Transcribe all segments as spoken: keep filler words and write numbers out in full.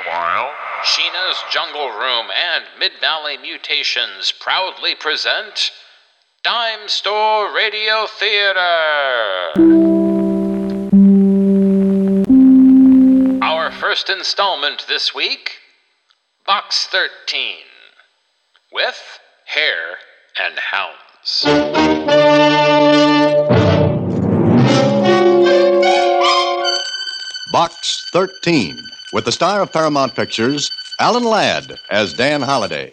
Meanwhile, Sheena's Jungle Room and Mid-Valley Mutations proudly present Dime Store Radio Theater. Our first installment this week, Box thirteen, with Hare and Hounds. Box thirteen, with the star of Paramount Pictures, Alan Ladd, as Dan Holliday.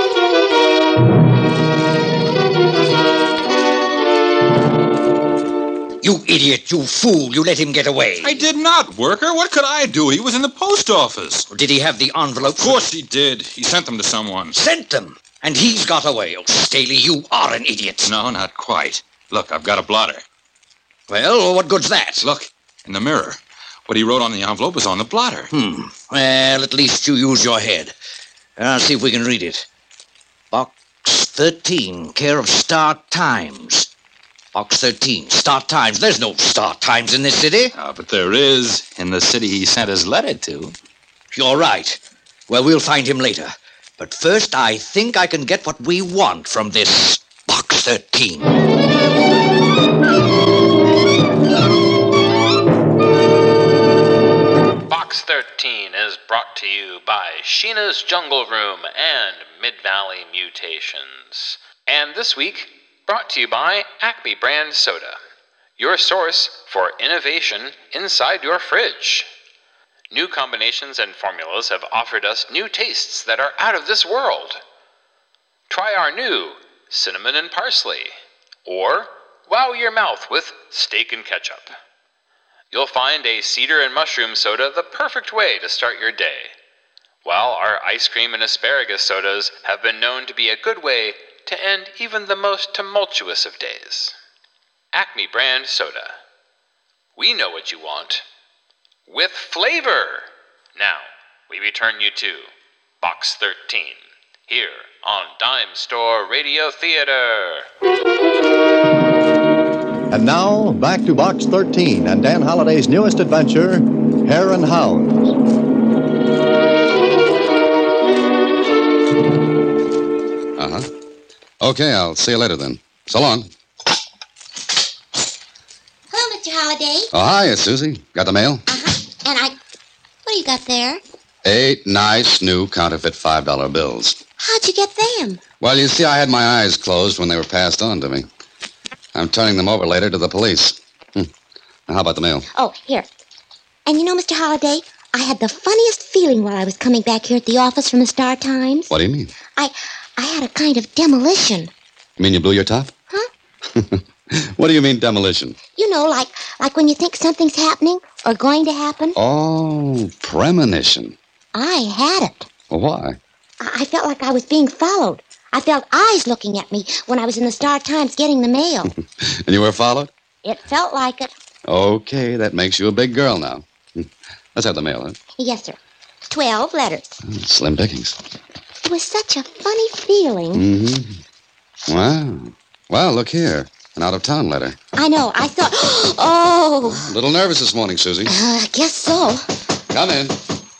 You idiot, you fool, you let him get away. I did not, Worker. What could I do? He was in the post office. Did he have the envelopes? Of course he did. He sent them to someone. Sent them? And he's got away. Oh, Staley, you are an idiot. No, not quite. Look, I've got a blotter. Well, what good's that? Look, in the mirror. What he wrote on the envelope was on the blotter. Hmm. Well, at least you use your head. I'll see if we can read it. Box thirteen, care of Star Times. Box thirteen, Star Times. There's no Star Times in this city. Ah, but there is in the city he sent his letter to. You're right. Well, we'll find him later. But first, I think I can get what we want from this Box thirteen. Box thirteen is brought to you by Sheena's Jungle Room and Mid-Valley Mutations. And this week, brought to you by Acme Brand Soda, your source for innovation inside your fridge. New combinations and formulas have offered us new tastes that are out of this world. Try our new cinnamon and parsley, or wow your mouth with steak and ketchup. You'll find a cedar and mushroom soda the perfect way to start your day, while our ice cream and asparagus sodas have been known to be a good way to end even the most tumultuous of days. Acme Brand Soda. We know what you want. With flavor! Now, we return you to Box thirteen, here on Dime Store Radio Theater. And now, back to Box thirteen and Dan Holliday's newest adventure, Hare and Hounds. Uh-huh. Okay, I'll see you later then. So long. Hello, Mister Holliday. Oh, hi, it's Susie. Got the mail? Uh-huh. And I... What do you got there? Eight nice new counterfeit five dollar bills. How'd you get them? Well, you see, I had my eyes closed when they were passed on to me. I'm turning them over later to the police. Hm. Now, how about the mail? Oh, here. And you know, Mister Holliday, I had the funniest feeling while I was coming back here at the office from the Star Times. What do you mean? I... I had a kind of demolition. You mean you blew your top? Huh? What do you mean, demolition? You know, like like when you think something's happening or going to happen. Oh, premonition. I had it. Well, why? I, I felt like I was being followed. I felt eyes looking at me when I was in the Star Times getting the mail. And you were followed? It felt like it. Okay, that makes you a big girl now. Let's have the mail, huh? Yes, sir. Twelve letters. Oh, slim pickings. It was such a funny feeling. Mm-hmm. Wow. Well, look here. An out-of-town letter. I know. I thought, oh. A little nervous this morning, Susie. Uh, I guess so. Come in.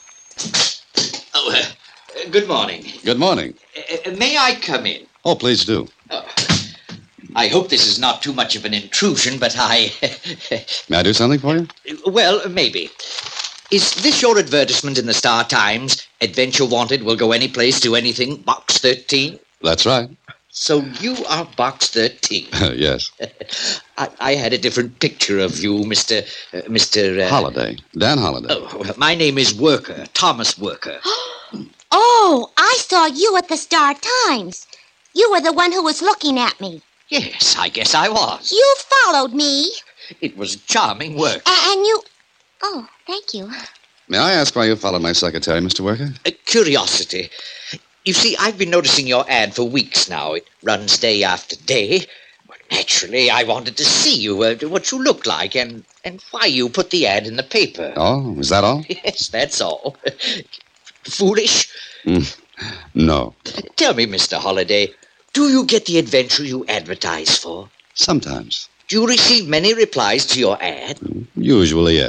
Oh, uh, good morning. Good morning. Uh, may I come in? Oh, please do. Oh, I hope this is not too much of an intrusion, but I... May I do something for you? Well, maybe. Is this your advertisement in the Star Times? Adventure Wanted will go any place, do anything, Box thirteen? That's right. So you are Box thirteen. Yes. I, I had a different picture of you, Mister Uh, Mister Uh, Holliday. Dan Holliday. Oh, well, my name is Worker, Thomas Worker. Oh, I saw you at the Star Times. You were the one who was looking at me. Yes, I guess I was. You followed me. It was charming work. A- and you... Oh, thank you. May I ask why you followed my secretary, Mister Worker? A curiosity. You see, I've been noticing your ad for weeks now. It runs day after day. Well, naturally, I wanted to see you, uh, what you look like, and, and why you put the ad in the paper. Oh, is that all? Yes, that's all. Foolish? Mm, no. Tell me, Mister Holliday, do you get the adventure you advertise for? Sometimes. Do you receive many replies to your ad? Usually, yes.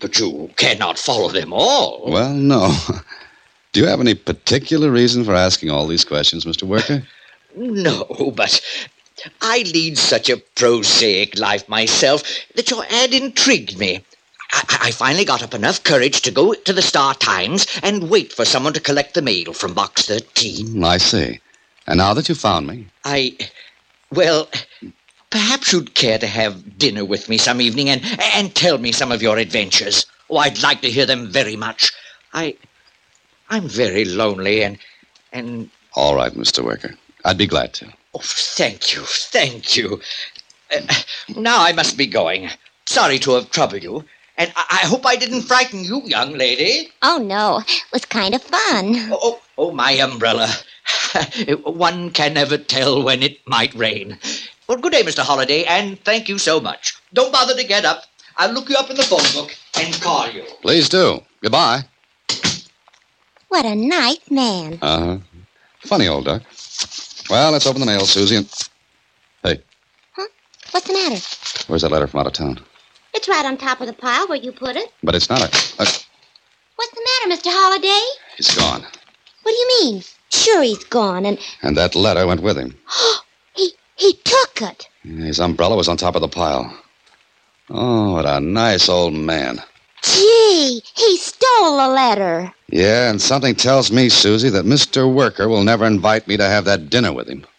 But you cannot follow them all. Well, no. Do you have any particular reason for asking all these questions, Mister Worker? No, but I lead such a prosaic life myself that your ad intrigued me. I, I finally got up enough courage to go to the Star-Times and wait for someone to collect the mail from Box thirteen. I see. And now that you found me... I... Well, perhaps you'd care to have dinner with me some evening and, and tell me some of your adventures. Oh, I'd like to hear them very much. I... I'm very lonely and... and... All right, Mister Worker. I'd be glad to. Oh, thank you, thank you. Uh, now I must be going. Sorry to have troubled you. And I, I hope I didn't frighten you, young lady. Oh, no. It was kind of fun. Oh, oh, oh my umbrella. One can never tell when it might rain. Well, good day, Mister Holliday, and thank you so much. Don't bother to get up. I'll look you up in the phone book and call you. Please do. Goodbye. What a nice man. Uh-huh. Funny old duck. Well, let's open the mail, Susie, and... Hey. Huh? What's the matter? Where's that letter from out of town? It's right on top of the pile where you put it. But it's not a... a... What's the matter, Mister Holliday? He's gone. What do you mean? Sure he's gone, and... And that letter went with him. he he took it. His umbrella was on top of the pile. Oh, what a nice old man. Gee, he stole the letter. Yeah, and something tells me, Susie, that Mister Worker will never invite me to have that dinner with him.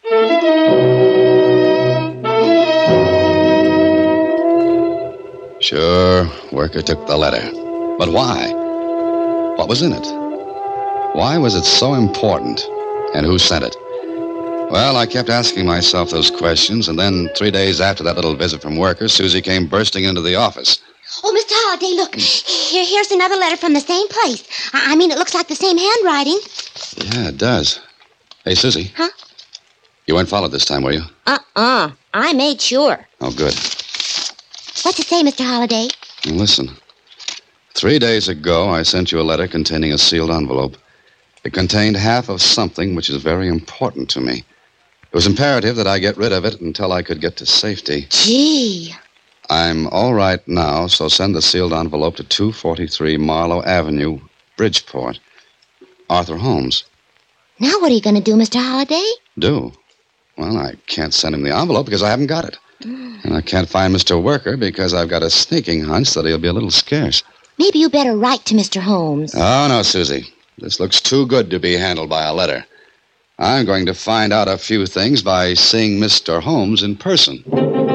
Sure, Worker took the letter. But why? What was in it? Why was it so important? And who sent it? Well, I kept asking myself those questions, and then three days after that little visit from Worker, Susie came bursting into the office. Oh, Mister Holliday, look. Here, here's another letter from the same place. I, I mean, it looks like the same handwriting. Yeah, it does. Hey, Susie. Huh? You weren't followed this time, were you? Uh-uh. I made sure. Oh, good. What's it say, Mister Holliday? Well, listen. Three days ago, I sent you a letter containing a sealed envelope. It contained half of something which is very important to me. It was imperative that I get rid of it until I could get to safety. Gee. I'm all right now, so send the sealed envelope to two forty-three Marlowe Avenue, Bridgeport. Arthur Holmes. Now what are you going to do, Mister Holliday? Do? Well, I can't send him the envelope because I haven't got it. Mm. And I can't find Mister Worker because I've got a sneaking hunch that he'll be a little scarce. Maybe you better write to Mister Holmes. Oh, no, Susie. This looks too good to be handled by a letter. I'm going to find out a few things by seeing Mister Holmes in person.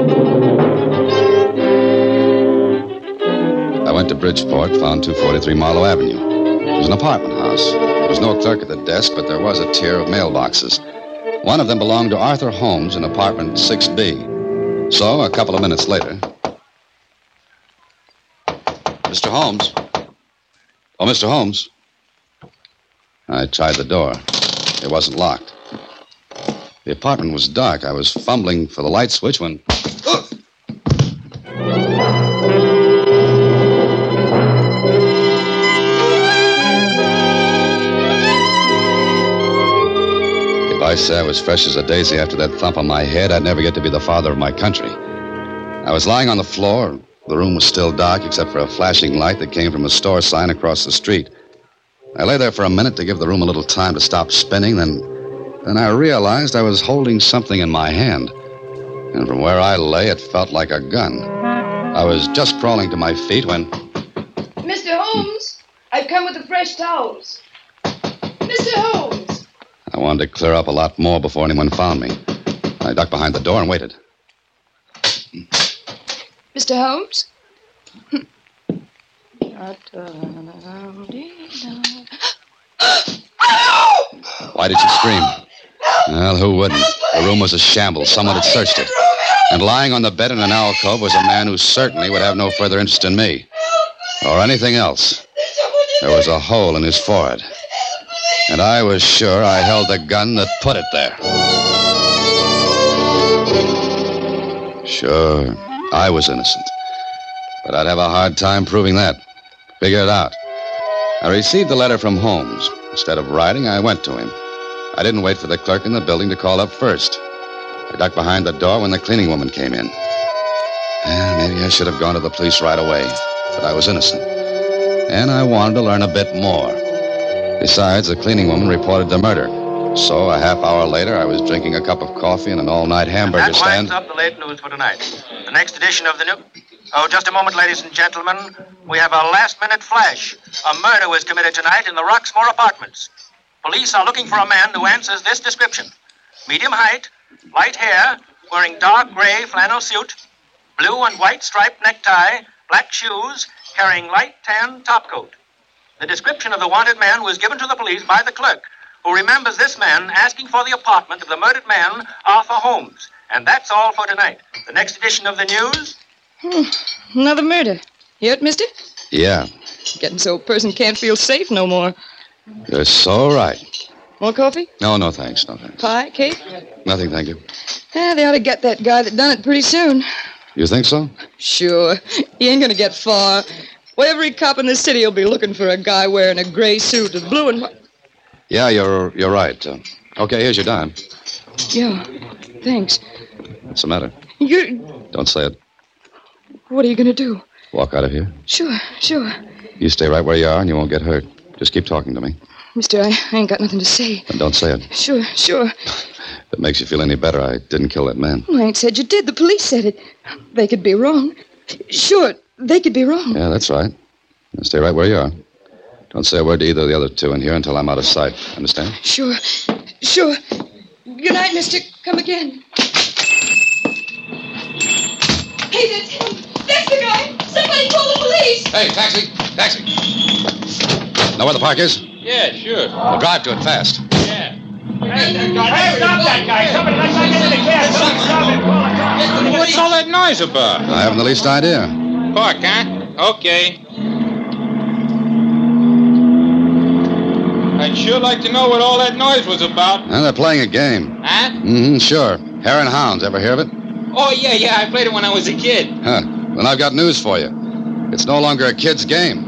I went to Bridgeport, found two forty-three Marlowe Avenue. It was an apartment house. There was no clerk at the desk, but there was a tier of mailboxes. One of them belonged to Arthur Holmes in apartment six B. So, a couple of minutes later... Mister Holmes? Oh, Mister Holmes? I tried the door. It wasn't locked. The apartment was dark. I was fumbling for the light switch when... If I say I was fresh as a daisy after that thump on my head, I'd never get to be the father of my country. I was lying on the floor. The room was still dark except for a flashing light that came from a store sign across the street. I lay there for a minute to give the room a little time to stop spinning, then, then I realized I was holding something in my hand. And from where I lay, it felt like a gun. I was just crawling to my feet when... Mister Holmes, I've come with the fresh towels. Mister Holmes! I wanted to clear up a lot more before anyone found me. I ducked behind the door and waited. Mister Holmes? Why did you scream? Well, who wouldn't? The room was a shambles. Someone had searched it. And lying on the bed in an alcove was a man who certainly would have no further interest in me. Or anything else. There was a hole in his forehead. And I was sure I held the gun that put it there. Sure, I was innocent. But I'd have a hard time proving that. Figure it out. I received the letter from Holmes. Instead of writing, I went to him. I didn't wait for the clerk in the building to call up first. I ducked behind the door when the cleaning woman came in. Well, maybe I should have gone to the police right away, but I was innocent. and I wanted to learn a bit more. Besides, the cleaning woman reported the murder. So a half hour later, I was drinking a cup of coffee in an all-night hamburger that stand. That winds up the late news for tonight. The next edition of the new... Oh, just a moment, ladies and gentlemen. We have a last-minute flash. A murder was committed tonight in the Roxmore Apartments. Police are looking for a man who answers this description. Medium height, light hair, wearing dark gray flannel suit, blue and white striped necktie, black shoes, carrying light tan topcoat. The description of the wanted man was given to the police by the clerk, who remembers this man asking for the apartment of the murdered man, Arthur Holmes. And that's all for tonight. The next edition of the news... Hmm. Another murder. Hear it, mister? Yeah. Getting so a person can't feel safe no more. You're so right. More coffee? No, no thanks, no thanks. Pie, cake? Nothing, thank you. Yeah, they ought to get that guy that done it pretty soon. You think so? Sure. He ain't gonna get far. Well, every cop in the city will be looking for a guy wearing a gray suit with blue and white... Yeah, you're you're right. Uh, okay, here's your dime. Yeah, thanks. What's the matter? You... Don't say it. What are you gonna do? Walk out of here. Sure, sure. You stay right where you are and you won't get hurt. Just keep talking to me. Mister, I, I ain't got nothing to say. And don't say it. Sure, sure. If it makes you feel any better, I didn't kill that man. Well, I ain't said you did. The police said it. They could be wrong. Sure, they could be wrong. Yeah, that's right. Now stay right where you are. Don't say a word to either of the other two in here until I'm out of sight. Understand? Sure, sure. Good night, mister. Come again. Hey, that's him. That's the guy. Somebody call the police. Hey, taxi, taxi. Know where the park is? Yeah, sure. Well, drive to it fast. Yeah. Hey, stop that guy. Somebody, let's not get in the cab. Somebody stop him. Call the cops. What's all that noise about? I haven't the least idea. Park, huh? Okay. I'd sure like to know what all that noise was about. And they're playing a game. Huh? Mm-hmm, sure. Hare and Hounds. Ever hear of it? Oh, yeah, yeah. I played it when I was a kid. Huh. Then I've got news for you. It's no longer a kid's game.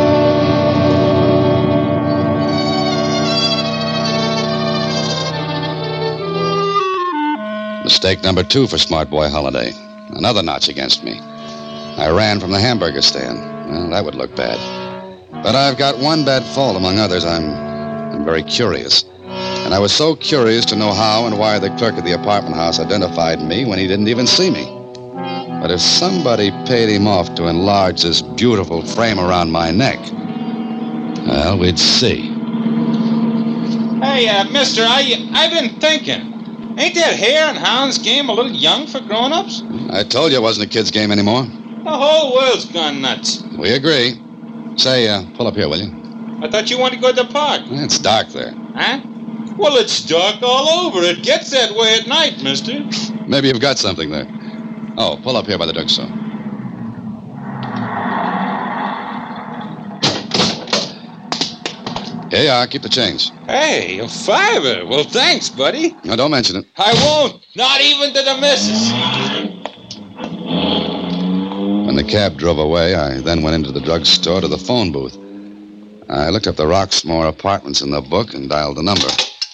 Mistake number two for Smart Boy Holiday. Another notch against me. I ran from the hamburger stand. Well, that would look bad. But I've got one bad fault among others. I'm, I'm very curious. And I was so curious to know how and why the clerk at the apartment house identified me when he didn't even see me. But if somebody paid him off to enlarge this beautiful frame around my neck, well, we'd see. Hey, uh, mister, I, I've been thinking. Ain't that Hare and Hounds game a little young for grown-ups? I told you it wasn't a kid's game anymore. The whole world's gone nuts. We agree. Say, uh, pull up here, will you? I thought you wanted to go to the park. It's dark there. Huh? Well, it's dark all over. It gets that way at night, mister. Maybe you've got something there. Oh, pull up here by the drugstore. Here you are. Keep the change. Hey, a fiver. Well, thanks, buddy. No, don't mention it. I won't. Not even to the missus. When the cab drove away, I then went into the drugstore to the phone booth. I looked up the Roxmore Apartments in the book and dialed the number.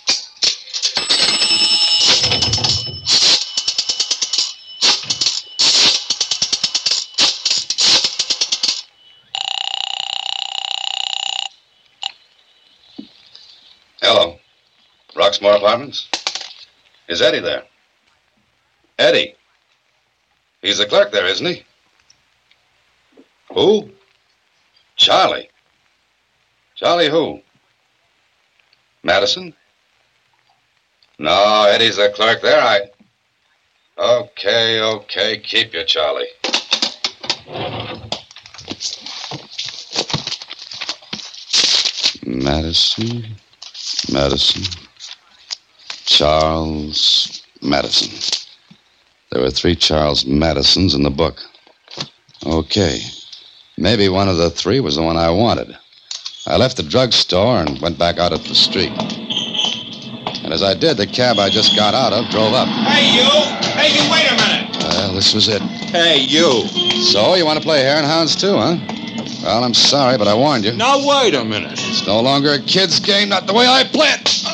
Hello. Roxmore Apartments? Is Eddie there? Eddie? He's the clerk there, isn't he? Who? Charlie. Charlie who? Madison? No, Eddie's the clerk there. I... Okay, okay. Keep you, Charlie. Madison, Madison, Charles Madison. There were three Charles Madisons in the book. Okay. Maybe one of the three was the one I wanted. I left the drugstore and went back out at the street. And as I did, the cab I just got out of drove up. Hey, you! Hey, you, wait a minute! Well, this was it. Hey, you! So, you want to play Hare and Hounds too, huh? Well, I'm sorry, but I warned you. Now, wait a minute. It's no longer a kid's game, not the way I play it.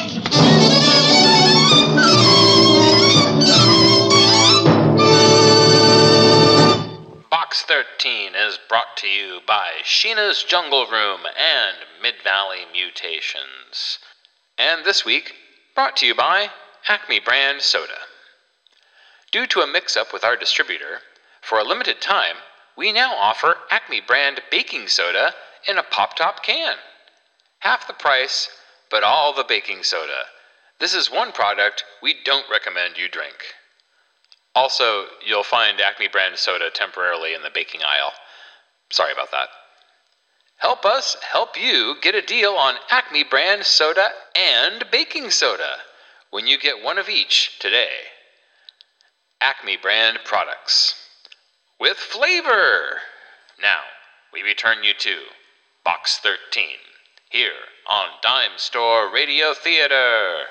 Box thirteen is brought to you by Sheena's Jungle Room and Mid-Valley Mutations. And this week, brought to you by Acme Brand Soda. Due to a mix-up with our distributor, for a limited time, we now offer Acme Brand Baking Soda in a pop-top can. Half the price, but all the baking soda. This is one product we don't recommend you drink. Also, you'll find Acme Brand Soda temporarily in the baking aisle. Sorry about that. Help us help you get a deal on Acme Brand Soda and Baking Soda when you get one of each today. Acme Brand products. With flavor! Now, we return you to Box thirteen, here on Dime Store Radio Theater.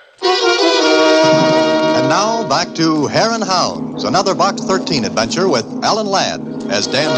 And now, back to Hare and Hounds, another Box thirteen adventure with Alan Ladd as Dan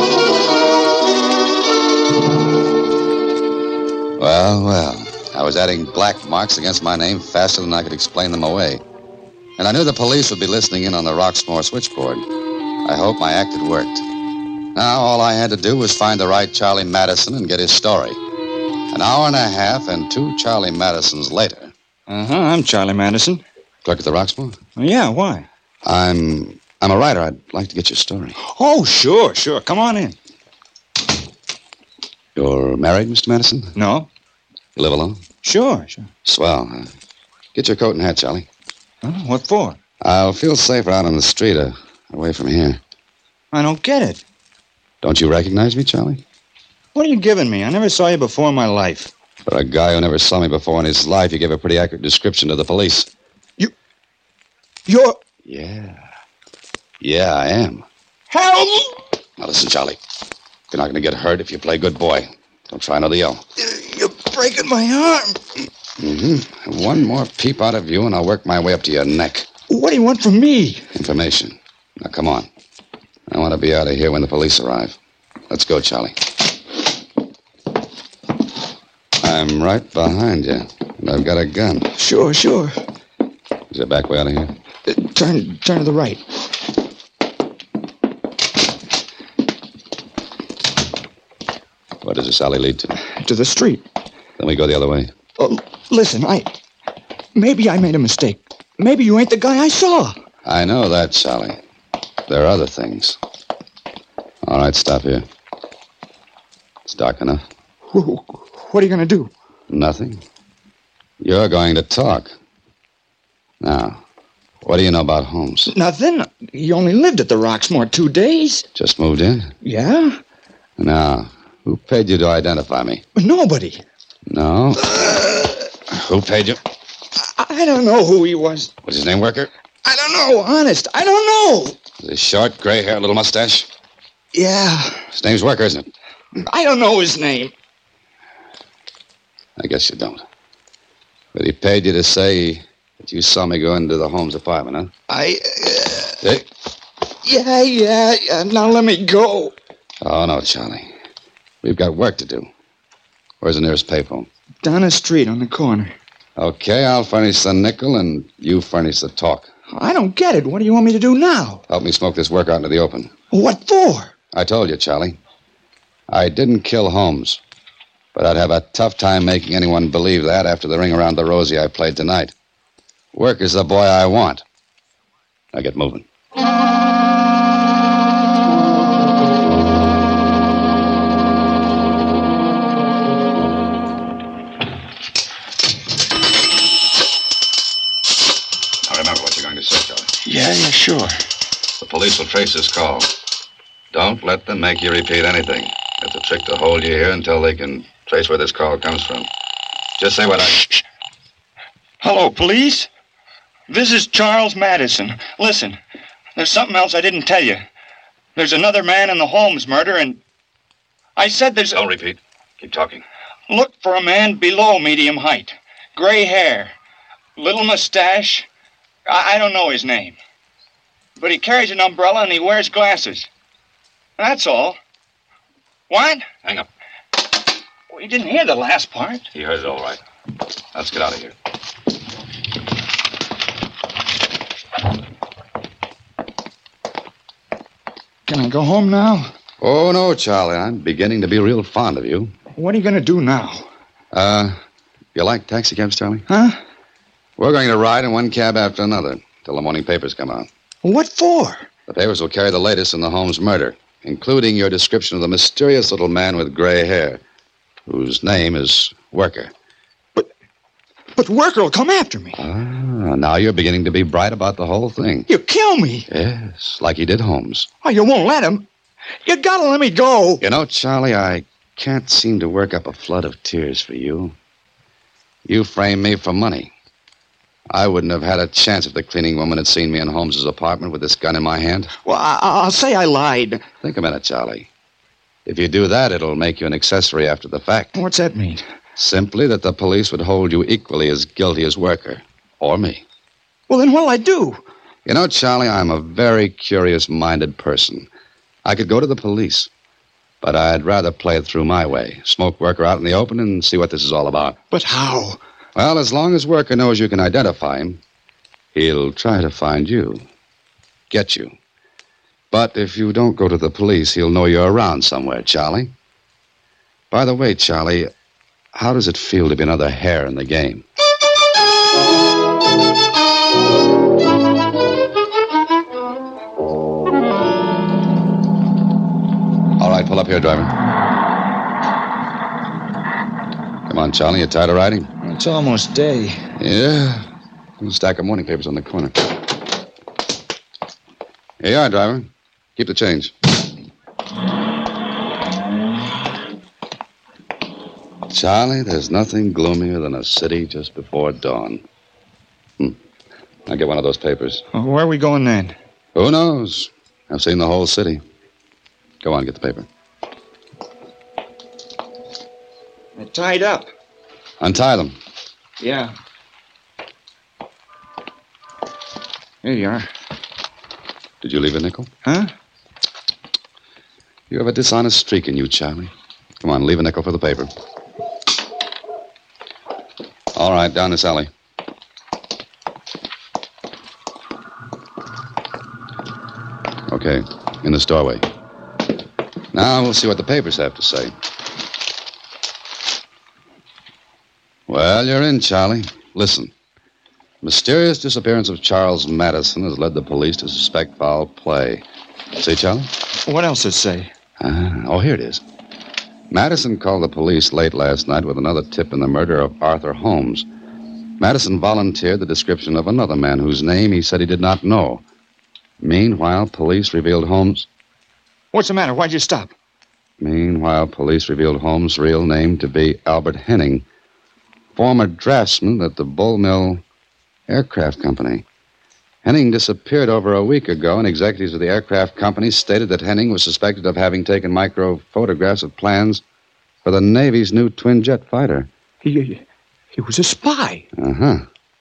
Holliday. Well, well, I was adding black marks against my name faster than I could explain them away. And I knew the police would be listening in on the Roxmore switchboard. I hope my act had worked. Now, all I had to do was find the right Charlie Madison and get his story. An hour and a half and two Charlie Madisons later. Uh-huh, I'm Charlie Madison. Clerk at the Roxmore? Oh, yeah, why? I'm I'm a writer. I'd like to get your story. Oh, sure, sure. Come on in. You're married, Mister Madison? No. You live alone? Sure, sure. Swell. Uh, get your coat and hat, Charlie. Huh? What for? I'll feel safer out on the street, uh, away from here. I don't get it. Don't you recognize me, Charlie? What are you giving me? I never saw you before in my life. For a guy who never saw me before in his life, you gave a pretty accurate description to the police. You... You're... Yeah. Yeah, I am. Help! Now listen, Charlie. You're not going to get hurt if you play good boy. Don't try another yell. You're breaking my arm. Mm-hmm. One more peep out of you, and I'll work my way up to your neck. What do you want from me? Information. Now, come on. I want to be out of here when the police arrive. Let's go, Charlie. I'm right behind you, and I've got a gun. Sure, sure. Is there a back way out of here? Uh, turn, turn to the right. Where does this alley lead to? To the street. Then we go the other way. Oh, listen, I... Maybe I made a mistake. Maybe you ain't the guy I saw. I know that, Charlie. There are other things. All right, stop here. It's dark enough. What are you going to do? Nothing. You're going to talk. Now, what do you know about Holmes? Nothing. You only lived at the Roxmore two days. Just moved in? Yeah? Now, who paid you to identify me? Nobody. No? Who paid you? I don't know who he was. Was his name Worker? I don't know, honest. I don't know. Was he short, gray hair, little mustache? Yeah. His name's Worker, isn't it? I don't know his name. I guess you don't. But he paid you to say that you saw me go into the Holmes apartment, huh? I... Uh... Hey? Yeah, yeah, yeah. Now let me go. Oh, no, Charlie. We've got work to do. Where's the nearest payphone? Down the street on the corner. Okay, I'll furnish the nickel and you furnish the talk. I don't get it. What do you want me to do now? Help me smoke this work out into the open. What for? I told you, Charlie. I didn't kill Holmes. But I'd have a tough time making anyone believe that after the ring around the rosy I played tonight. Work is the boy I want. Now get moving. Now remember what you're going to say, Charlie. Yeah, yeah, sure. The police will trace this call. Don't let them make you repeat anything. It's a trick to hold you here until they can trace where this call comes from. Just say what I... Shh. Hello, police? This is Charles Madison. Listen, there's something else I didn't tell you. There's another man in the Holmes murder, and I said there's... Don't repeat. Keep talking. Look for a man below medium height. Gray hair. Little mustache. I, I don't know his name. But he carries an umbrella and he wears glasses. That's all. What? Hang up. Well, you didn't hear the last part. He heard it all right. Let's get out of here. Can I go home now? Oh, no, Charlie. I'm beginning to be real fond of you. What are you going to do now? Uh, you like taxi cabs, Charlie? Huh? We're going to ride in one cab after another till the morning papers come out. What for? The papers will carry the latest in the Holmes murder, including your description of the mysterious little man with gray hair, whose name is Worker. But, but Worker will come after me. Ah, now you're beginning to be bright about the whole thing. You'll kill me. Yes, like he did Holmes. Oh, you won't let him. You gotta let me go. You know, Charlie, I can't seem to work up a flood of tears for you. You framed me for money. I wouldn't have had a chance if the cleaning woman had seen me in Holmes's apartment with this gun in my hand. Well, I- I'll say I lied. Think a minute, Charlie. If you do that, it'll make you an accessory after the fact. What's that mean? Simply that the police would hold you equally as guilty as Worker. Or me. Well, then what'll I do? You know, Charlie, I'm a very curious-minded person. I could go to the police, but I'd rather play it through my way. Smoke Worker out in the open and see what this is all about. But how? Well, as long as Worker knows you can identify him, he'll try to find you. Get you. But if you don't go to the police, he'll know you're around somewhere, Charlie. By the way, Charlie, how does it feel to be another hair in the game? All right, pull up here, driver. Come on, Charlie, you tired of riding? It's almost day. Yeah. A stack of morning papers on the corner. Here you are, driver. Keep the change. Charlie, there's nothing gloomier than a city just before dawn. Hmm. I'll get one of those papers. Well, where are we going then? Who knows? I've seen the whole city. Go on, get the paper. They're tied up. Untie them. Yeah. Here you are. Did you leave a nickel? Huh? You have a dishonest streak in you, Charlie. Come on, leave a nickel for the paper. All right, down this alley. Okay, in this doorway. Now we'll see what the papers have to say. Well, you're in, Charlie. Listen. Mysterious disappearance of Charles Madison has led the police to suspect foul play. See, Charlie? What else does it say? Ah, oh, here it is. Madison called the police late last night with another tip in the murder of Arthur Holmes. Madison volunteered the description of another man whose name he said he did not know. Meanwhile, police revealed Holmes... What's the matter? Why'd you stop? Meanwhile, police revealed Holmes' real name to be Albert Henning, former draftsman at the Bull Mill Aircraft Company. Henning disappeared over a week ago, and executives of the aircraft company stated that Henning was suspected of having taken micro photographs of plans for the Navy's new twin-jet fighter. He, he was a spy. Uh-huh.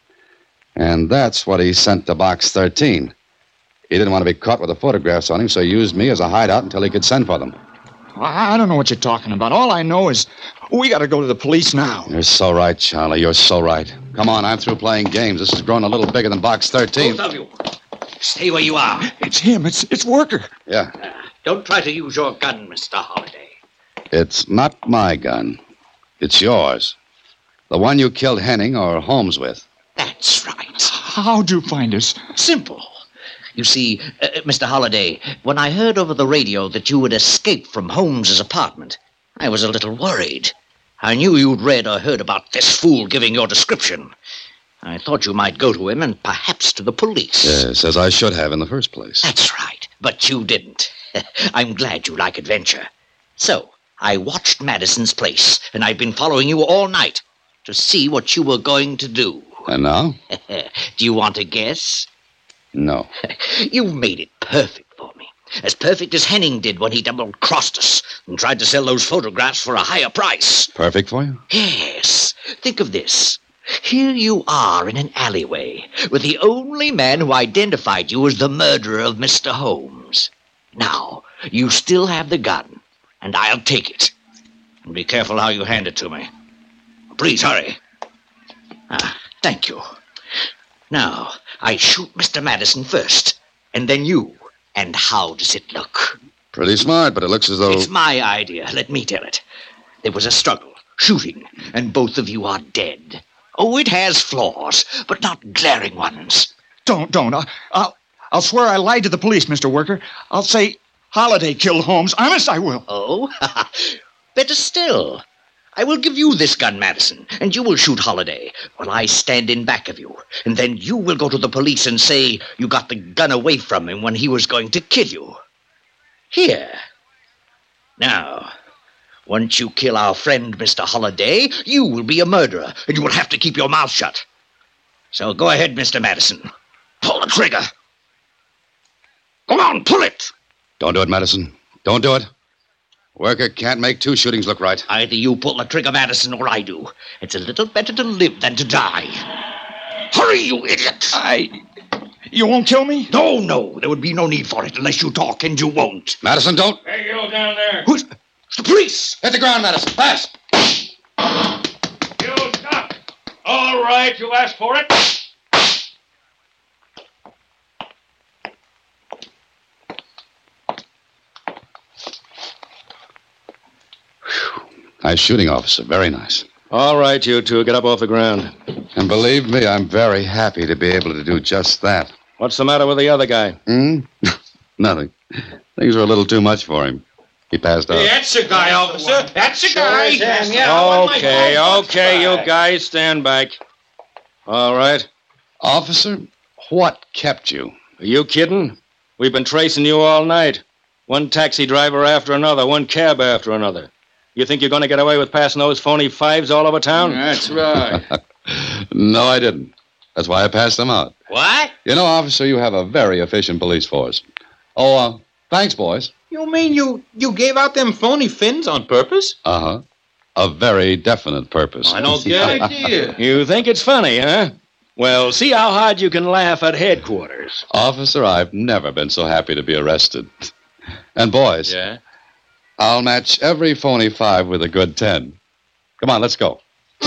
And that's what he sent to Box thirteen. He didn't want to be caught with the photographs on him, so he used me as a hideout until he could send for them. I, I don't know what you're talking about. All I know is we got to go to the police now. You're so right, Charlie. You're so right. Come on, I'm through playing games. This has grown a little bigger than Box thirteen. Both of you, stay where you are. It's him. It's it's Worker. Yeah. Uh, don't try to use your gun, Mister Holliday. It's not my gun. It's yours. The one you killed Henning or Holmes with. That's right. How'd you find us? Simple. You see, uh, Mister Holliday, when I heard over the radio that you had escaped from Holmes's apartment, I was a little worried. I knew you'd read or heard about this fool giving your description. I thought you might go to him and perhaps to the police. Yes, as I should have in the first place. That's right, but you didn't. I'm glad you like adventure. So, I watched Madison's place, and I've been following you all night to see what you were going to do. And now? Do you want to guess? No. You've made it perfect for me. As perfect as Henning did when he double-crossed us and tried to sell those photographs for a higher price. Perfect for you? Yes. Think of this. Here you are in an alleyway with the only man who identified you as the murderer of Mister Holmes. Now, you still have the gun, and I'll take it. And be careful how you hand it to me. Please hurry. Ah, thank you. Now, I shoot Mister Madison first, and then you. And how does it look? Pretty smart, but it looks as though... It's my idea. Let me tell it. There was a struggle, shooting, and both of you are dead. Oh, it has flaws, but not glaring ones. Don't, don't. I'll, I'll, I'll swear I lied to the police, Mister Worker. I'll say Holiday killed Holmes. Honest, I will. Oh? Better still. I will give you this gun, Madison, and you will shoot Holiday while I stand in back of you. And then you will go to the police and say you got the gun away from him when he was going to kill you. Here. Now, once you kill our friend, Mister Holiday, you will be a murderer, and you will have to keep your mouth shut. So go ahead, Mister Madison. Pull the trigger. Come on, pull it. Don't do it, Madison. Don't do it. Worker can't make two shootings look right. Either you pull the trigger, Madison, or I do. It's a little better to live than to die. Hurry, you idiot! I... You won't kill me? No, no. There would be no need for it unless you talk, and you won't. Madison, don't. Hey, you down there. Who's... It's the police! Hit the ground, Madison. Fast! You stop. All right, you asked for it. Nice shooting, officer. Very nice. All right, you two. Get up off the ground. And believe me, I'm very happy to be able to do just that. What's the matter with the other guy? Hmm? Nothing. Things were a little too much for him. He passed out. Hey, that's the guy, officer. That's the guy. Yeah, okay, okay, you guys, stand back. All right. Officer, what kept you? Are you kidding? We've been tracing you all night. One taxi driver after another, one cab after another. You think you're going to get away with passing those phony fives all over town? That's right. No, I didn't. That's why I passed them out. What? You know, officer, you have a very efficient police force. Oh, uh, thanks, boys. You mean you, you gave out them phony fins on purpose? Uh-huh. A very definite purpose. I don't get it. You think it's funny, huh? Well, see how hard you can laugh at headquarters. Officer, I've never been so happy to be arrested. And boys. Yeah? I'll match every phony five with a good ten. Come on, let's go.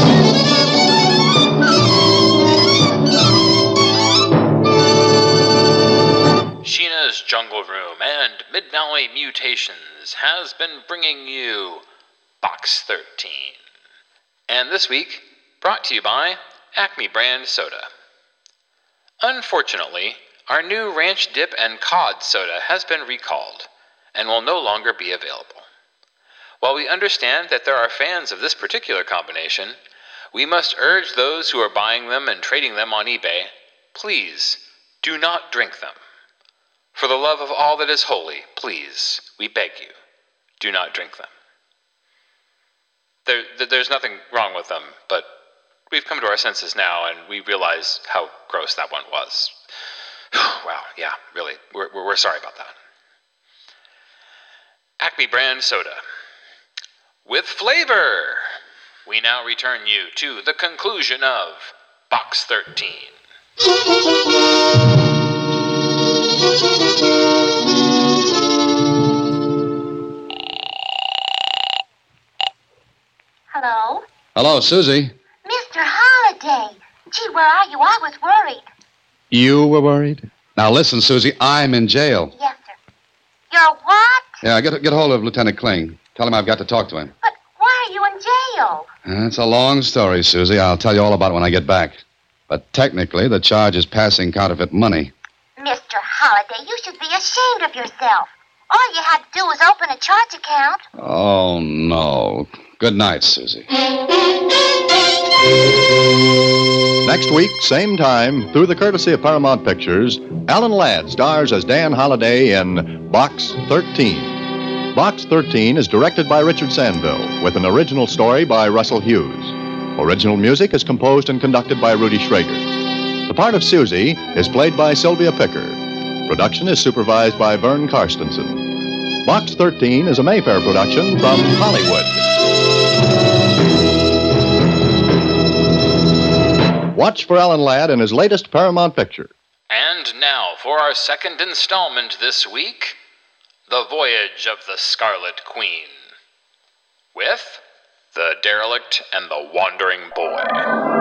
Sheena's Jungle Room and Mid-Valley Mutations has been bringing you Box thirteen. And this week, brought to you by Acme Brand Soda. Unfortunately, our new Ranch Dip and Cod Soda has been recalled and will no longer be available. While we understand that there are fans of this particular combination, we must urge those who are buying them and trading them on eBay, please do not drink them. For the love of all that is holy, please, we beg you, do not drink them. There, there's nothing wrong with them, but we've come to our senses now and we realize how gross that one was. Wow, yeah, really, we're, we're sorry about that. Acme Brand Soda. With flavor, we now return you to the conclusion of Box thirteen. Hello? Hello, Susie. Mister Holiday. Gee, where are you? I was worried. You were worried? Now listen, Susie, I'm in jail. Yes, sir. You're what? Yeah, get get hold of Lieutenant Kling. Tell him I've got to talk to him. But why are you in jail? That's a long story, Susie. I'll tell you all about it when I get back. But technically, the charge is passing counterfeit money. Mister Holiday, you should be ashamed of yourself. All you had to do was open a charge account. Oh, no. Good night, Susie. Next week, same time, through the courtesy of Paramount Pictures, Alan Ladd stars as Dan Holiday in Box thirteen. Box thirteen is directed by Richard Sandville, with an original story by Russell Hughes. Original music is composed and conducted by Rudy Schrager. The part of Susie is played by Sylvia Picker. Production is supervised by Vern Karstensen. Box thirteen is a Mayfair production from Hollywood. Watch for Alan Ladd in his latest Paramount picture. And now for our second installment this week, The Voyage of the Scarlet Queen, with The Derelict and the Wandering Boy.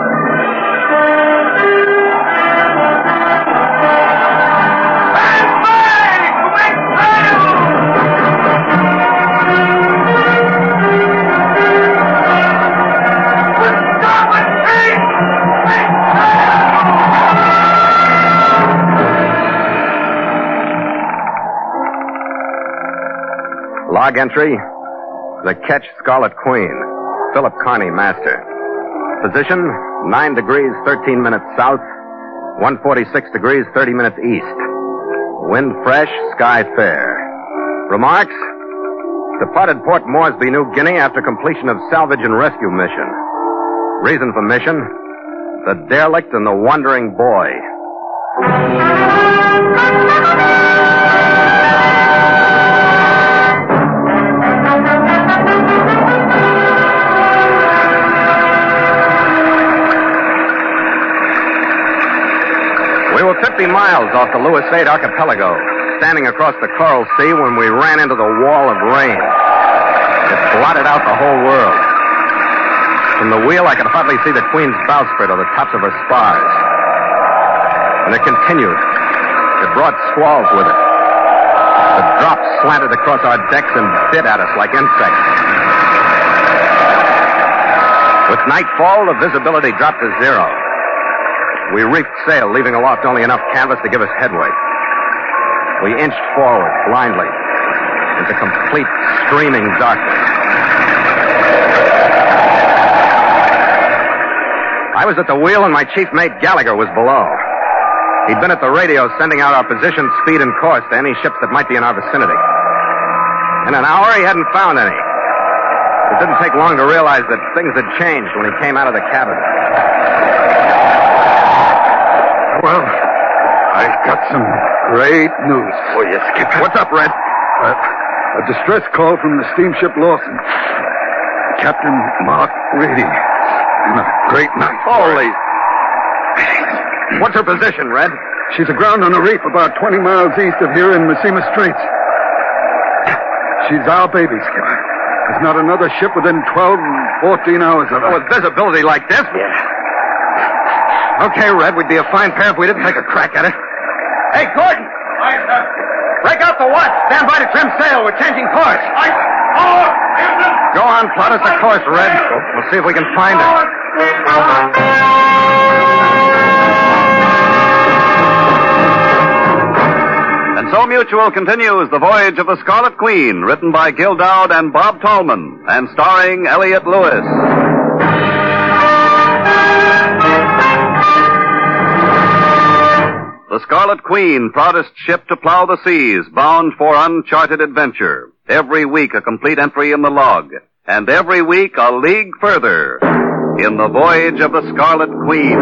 Log entry, the Ketch Scarlet Queen, Philip Carney, master. Position, nine degrees, thirteen minutes south, one forty-six degrees, thirty minutes east. Wind fresh, sky fair. Remarks, departed Port Moresby, New Guinea after completion of salvage and rescue mission. Reason for mission, the derelict and the wandering boy. We were fifty miles off the Lewis Eight archipelago, standing across the Coral Sea when we ran into the wall of rain. It blotted out the whole world. From the wheel, I could hardly see the Queen's bowsprit or the tops of her spars. And it continued. It brought squalls with it. The drops slanted across our decks and bit at us like insects. With nightfall, the visibility dropped to zero. We reefed sail, leaving aloft only enough canvas to give us headway. We inched forward, blindly, into complete, streaming darkness. I was at the wheel, and my chief mate Gallagher was below. He'd been at the radio sending out our position, speed, and course to any ships that might be in our vicinity. In an hour, he hadn't found any. It didn't take long to realize that things had changed when he came out of the cabin. Well, I've got some great news for you, Skipper. What's up, Red? Uh, a distress call from the steamship Lawson. Captain Mark Grady. On a great night. Holy. What's her position, Red? She's aground on a reef about twenty miles east of here in Messina Straits. She's our baby, Skipper. There's not another ship within twelve, fourteen hours of her. With visibility like this? Yeah. Okay, Red, we'd be a fine pair if we didn't take a crack at it. Hey, Gordon! Aye, sir. Break out the watch. Stand by to trim sail. We're changing course. Aye, sir. Oh, Go on, plot us a course, Red. We'll see if we can find her. And so Mutual continues The Voyage of the Scarlet Queen, written by Gil Dowd and Bob Tallman, and starring Elliott Lewis. The Scarlet Queen, proudest ship to plow the seas, bound for uncharted adventure. Every week a complete entry in the log, and every week a league further in The Voyage of the Scarlet Queen.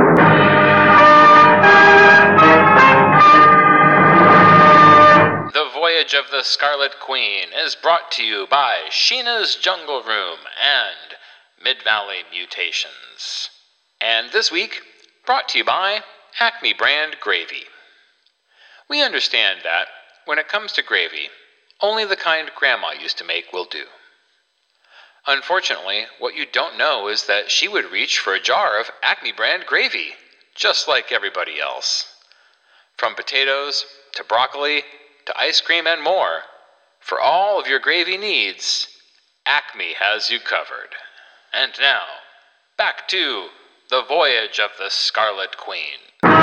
The Voyage of the Scarlet Queen is brought to you by Sheena's Jungle Room and Mid-Valley Mutations. And this week, brought to you by Acme Brand Gravy. We understand that, when it comes to gravy, only the kind Grandma used to make will do. Unfortunately, what you don't know is that she would reach for a jar of Acme Brand Gravy, just like everybody else. From potatoes, to broccoli, to ice cream and more, for all of your gravy needs, Acme has you covered. And now, back to The Voyage of the Scarlet Queen.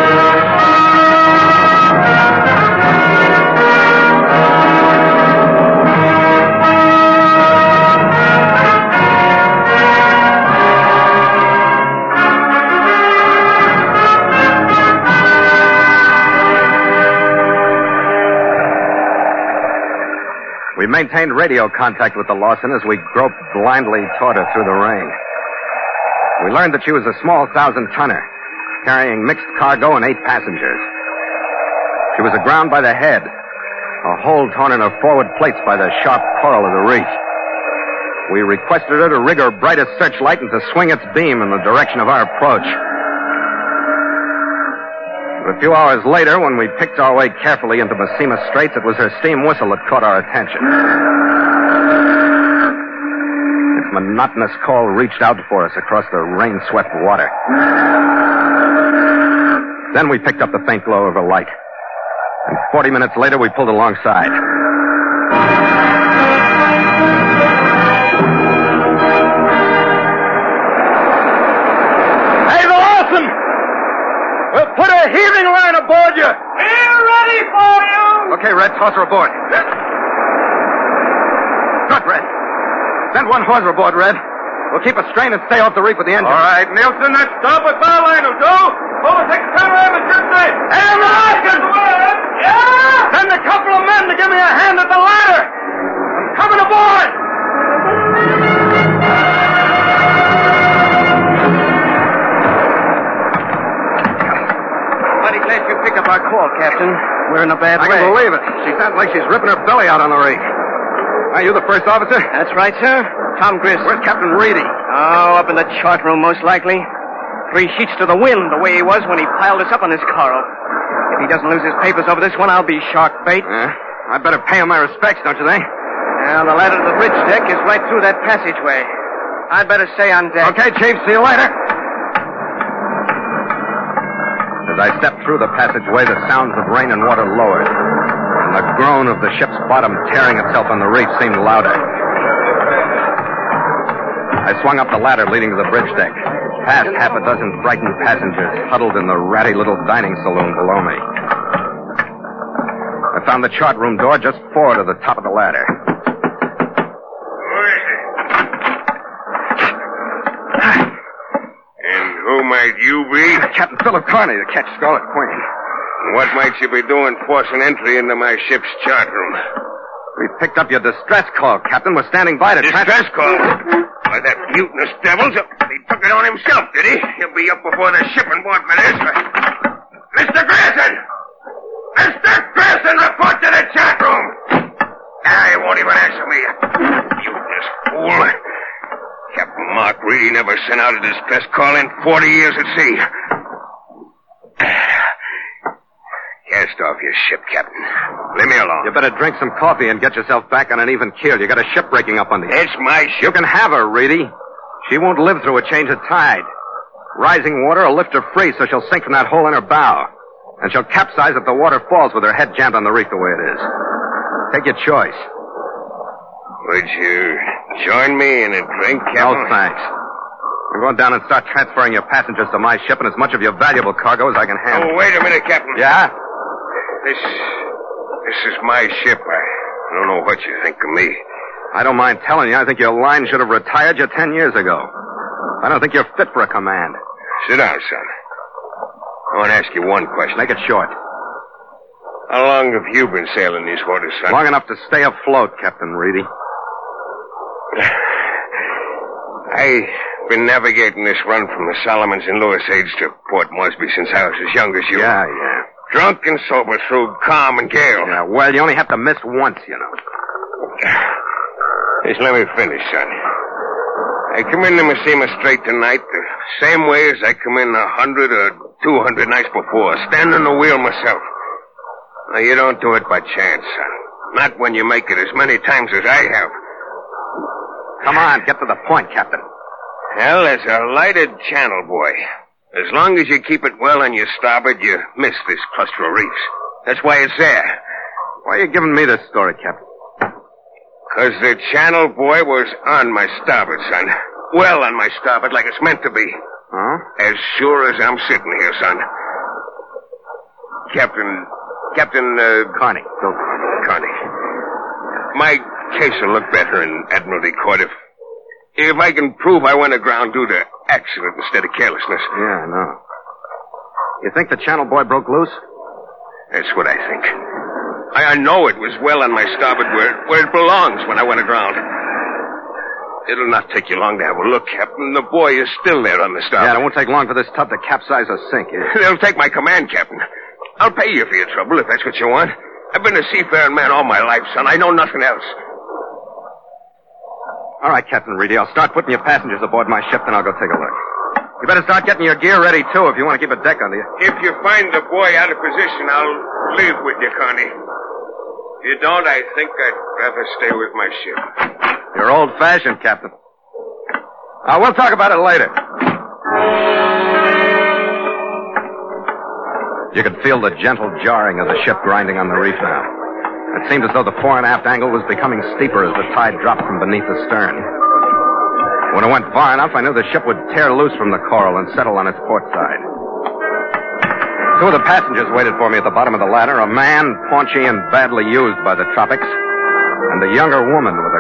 We maintained radio contact with the Lawson as we groped blindly toward her through the rain. We learned that she was a small thousand-tonner, carrying mixed cargo and eight passengers. She was aground by the head, a hole torn in her forward plates by the sharp coral of the reef. We requested her to rig her brightest searchlight and to swing its beam in the direction of our approach. A few hours later, when we picked our way carefully into Messina Straits, it was her steam whistle that caught our attention. Its monotonous call reached out for us across the rain-swept water. Then we picked up the faint glow of her light. And forty minutes later, we pulled alongside. Hey, the Lawson! We'll put a heaving line aboard you. We're ready for you. Okay, Red, toss her aboard. Good, Red. Send one hawser aboard, Red. We'll keep a strain and stay off the reef with the engine. All right, Nielsen, that starboard bow line will do. Pull the six pounder out of the ship's side. Hey, Larkin! Yeah! Send a couple of men to give me a hand at the ladder. I'm coming aboard! Mighty glad you picked up our call, Captain. We're in a bad I way. can believe it. She sounds like she's ripping her belly out on the reef. Are you the first officer? That's right, sir. Tom Grist. Where's Captain Reedy? Oh, up in the chart room, most likely. Three sheets to the wind, the way he was when he piled us up on his coral. If he doesn't lose his papers over this one, I'll be shark bait. Yeah, I'd better pay him my respects, don't you think? Well, the ladder to the bridge deck is right through that passageway. I'd better stay on deck. Okay, Chief. See you later. As I stepped through the passageway, the sounds of rain and water lowered. And the groan of the ship's bottom tearing itself on the reef seemed louder. I swung up the ladder leading to the bridge deck, past half a dozen frightened passengers huddled in the ratty little dining saloon below me. I found the chart room door just forward of the top of the ladder. Who is it? And who might you be? Captain Philip Carney, to catch Scarlet Queen. What might you be doing forcing entry into my ship's chart room? We picked up your distress call, Captain. We're standing by to... Distress trans- call? Why, that mutinous devil, he took it on himself, did he? He'll be up before the shipping board for this. Mister Grayson! Mister Grayson, report to the chat room! Ah, he won't even answer me. Mutinous fool. Captain Mark Reedy never sent out a distress call in forty years at sea. Cast off your ship, Captain. Leave me alone. You better drink some coffee and get yourself back on an even keel. You got a ship breaking up on the... It's my ship. You can have her, Reedy. She won't live through a change of tide. Rising water will lift her free, so she'll sink from that hole in her bow. And she'll capsize if the water falls with her head jammed on the reef the way it is. Take your choice. Would you join me in a drink, Captain? No, thanks. I'm going down and start transferring your passengers to my ship and as much of your valuable cargo as I can handle. Oh, wait a minute, Captain. Yeah? This... This is my ship. I don't know what you think of me. I don't mind telling you, I think your line should have retired you ten years ago. I don't think you're fit for a command. Sit down, son. I want to ask you one question. Make it short. How long have you been sailing these waters, son? Long enough to stay afloat, Captain Reedy. I've been navigating this run from the Solomons and Lewis Aids to Port Moresby since I was as young as you. Yeah, yeah. Drunk and sober through calm and gale. Yeah, well, you only have to miss once, you know. Just let me finish, son. I come in to Messina Strait tonight the same way as I come in a hundred or two hundred nights before, standing the wheel myself. Now, you don't do it by chance, son. Not when you make it as many times as I have. Come on, get to the point, Captain. Hell, as a lighted channel boy, as long as you keep it well on your starboard, you miss this cluster of reefs. That's why it's there. Why are you giving me this story, Captain? Because the channel boy was on my starboard, son. Well on my starboard, like it's meant to be. Huh? As sure as I'm sitting here, son. Captain... Captain, uh... Carney. Bill Carney. My case will look better in Admiralty Court if... If I can prove I went aground due to accident instead of carelessness. Yeah, I know. You think the channel boy broke loose? That's what I think. I, I know it was well on my starboard where, where it belongs when I went aground. It'll not take you long to have a look, Captain. The boy is still there on the starboard. Yeah, it won't take long for this tub to capsize or sink. They'll take my command, Captain. I'll pay you for your trouble if that's what you want. I've been a seafaring man all my life, son. I know nothing else. All right, Captain Reedy. I'll start putting your passengers aboard my ship, then I'll go take a look. You better start getting your gear ready, too, if you want to keep a deck under you. If you find the boy out of position, I'll leave with you, Carney. If you don't, I think I'd rather stay with my ship. You're old-fashioned, Captain. Uh, we'll talk about it later. You could feel the gentle jarring of the ship grinding on the reef now. It seemed as though the fore and aft angle was becoming steeper as the tide dropped from beneath the stern. When it went far enough, I knew the ship would tear loose from the coral and settle on its port side. Two of the passengers waited for me at the bottom of the ladder, a man, paunchy and badly used by the tropics, and a younger woman with a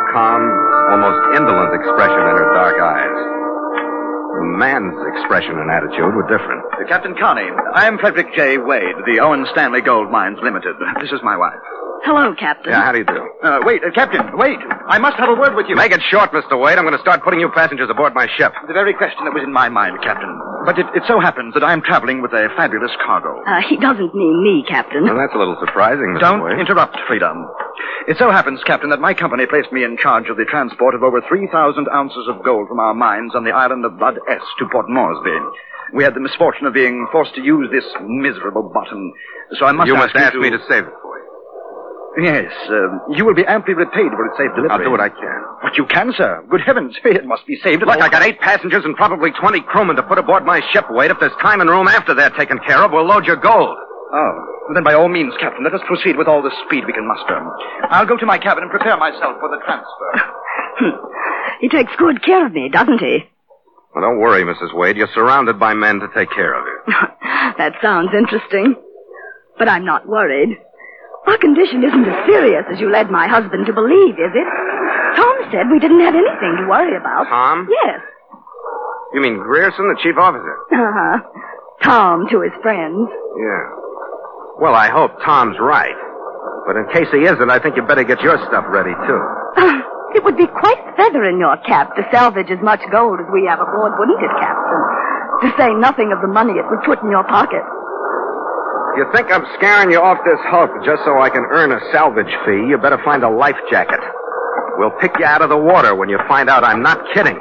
calm, almost indolent expression in her dark eyes. The man's expression and attitude were different. Uh, Captain Carney, I am Frederick J. Wade, the Owen Stanley Gold Mines Limited. This is my wife. Hello, Captain. Yeah, how do you do? Uh, wait, uh, Captain, wait. I must have a word with you. Make it short, Mister Wade. I'm going to start putting you passengers aboard my ship. The very question that was in my mind, Captain. But it, it so happens that I am traveling with a fabulous cargo. Uh, he doesn't mean me, Captain. Well, that's a little surprising, Mister Don't Wade. interrupt, Frida. It so happens, Captain, that my company placed me in charge of the transport of over three thousand ounces of gold from our mines on the island of Bud S to Port Moresby. We had the misfortune of being forced to use this miserable bottom, so I must You ask must ask you me to save it for you. Yes, uh, you will be amply repaid for its safe delivery. I'll do what I can. What you can, sir. Good heavens, it must be saved at Look, all. I got eight passengers and probably twenty crewmen to put aboard my ship, Wade. If there's time and room after they're taken care of, we'll load your gold. Oh, then by all means, Captain, let us proceed with all the speed we can muster. I'll go to my cabin and prepare myself for the transfer. He takes good care of me, doesn't he? Well, don't worry, Missus Wade. You're surrounded by men to take care of you. That sounds interesting. But I'm not worried. Our condition isn't as serious as you led my husband to believe, is it? Tom said we didn't have anything to worry about. Tom? Yes. You mean Grierson, the chief officer? Uh-huh. Tom to his friends. Yeah. Well, I hope Tom's right. But in case he isn't, I think you better get your stuff ready, too. Uh, it would be quite feather in your cap to salvage as much gold as we have aboard, wouldn't it, Captain? To say nothing of the money it would put in your pocket. You think I'm scaring you off this hook just so I can earn a salvage fee? You better find a life jacket. We'll pick you out of the water when you find out I'm not kidding.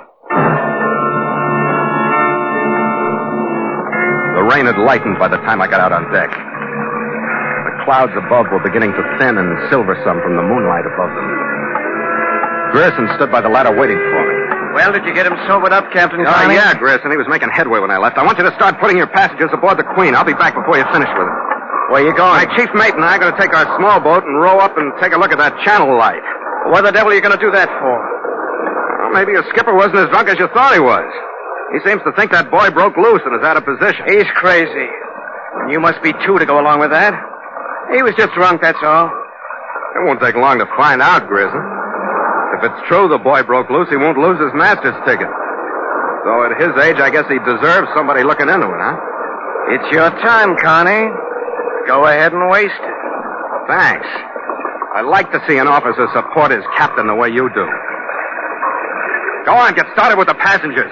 The rain had lightened by the time I got out on deck. The clouds above were beginning to thin and silver some from the moonlight above them. Grierson stood by the ladder waiting for me. Well, did you get him sobered up, Captain Oh, Carney? yeah, Grierson. He was making headway when I left. I want you to start putting your passengers aboard the Queen. I'll be back before you finish with it. Where you going? My chief mate and I are going to take our small boat and row up and take a look at that channel light. What the devil are you going to do that for? Well, maybe your skipper wasn't as drunk as you thought he was. He seems to think that boy broke loose and is out of position. He's crazy. And you must be too to go along with that. He was just drunk, that's all. It won't take long to find out, Grierson. If it's true the boy broke loose, he won't lose his master's ticket. So at his age, I guess he deserves somebody looking into it, huh? It's your time, Connie. Go ahead and waste it. Thanks. I like to see an officer support his captain the way you do. Go on, get started with the passengers.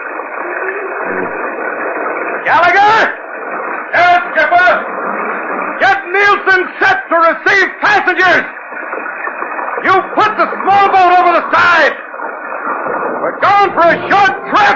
Gallagher! Yes, skipper! Get Nielsen set to receive passengers! You put the small boat over the side! We're going for a short trip!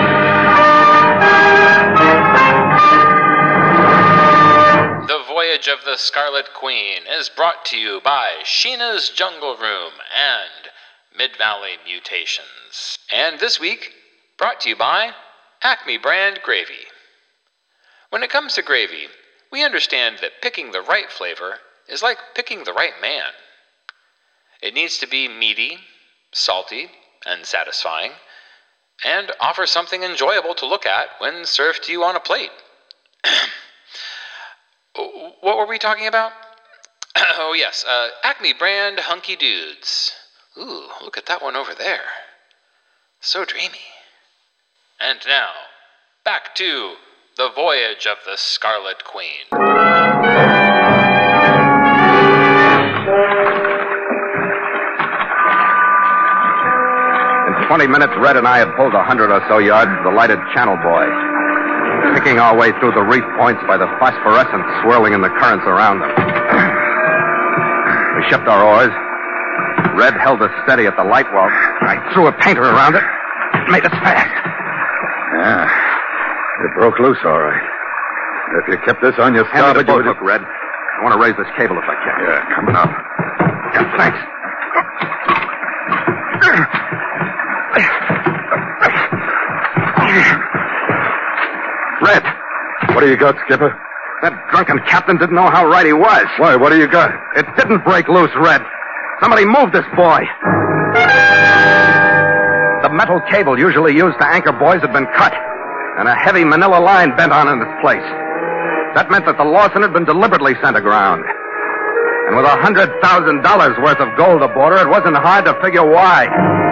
The Voyage of the Scarlet Queen is brought to you by Sheena's Jungle Room and Mid-Valley Mutations. And this week, brought to you by Acme Brand Gravy. When it comes to gravy, we understand that picking the right flavor is like picking the right man. It needs to be meaty, salty, and satisfying, and offer something enjoyable to look at when served to you on a plate. What were we talking about? Oh, yes, uh, Acme Brand Hunky Dudes. Ooh, look at that one over there. So dreamy. And now, back to The Voyage of the Scarlet Queen. In twenty minutes, Red and I had pulled a hundred or so yards to the lighted channel buoy, picking our way through the reef points by the phosphorescence swirling in the currents around them. We shipped our oars. Red held us steady at the light well. I threw a painter around it. It made us fast. Yeah. It broke loose, all right. If you kept this on your Hand me the starboard, you boat would... hook, Red. I want to raise this cable if I can. Yeah, coming up. Yeah, thanks. Red. What do you got, Skipper? That drunken captain didn't know how right he was. Why, what do you got? It didn't break loose, Red. Somebody moved this boy. The metal cable usually used to anchor buoys had been cut, and a heavy manila line bent on in its place. That meant that the Lawson had been deliberately sent aground. And with a hundred thousand dollars worth of gold aboard her, it wasn't hard to figure why.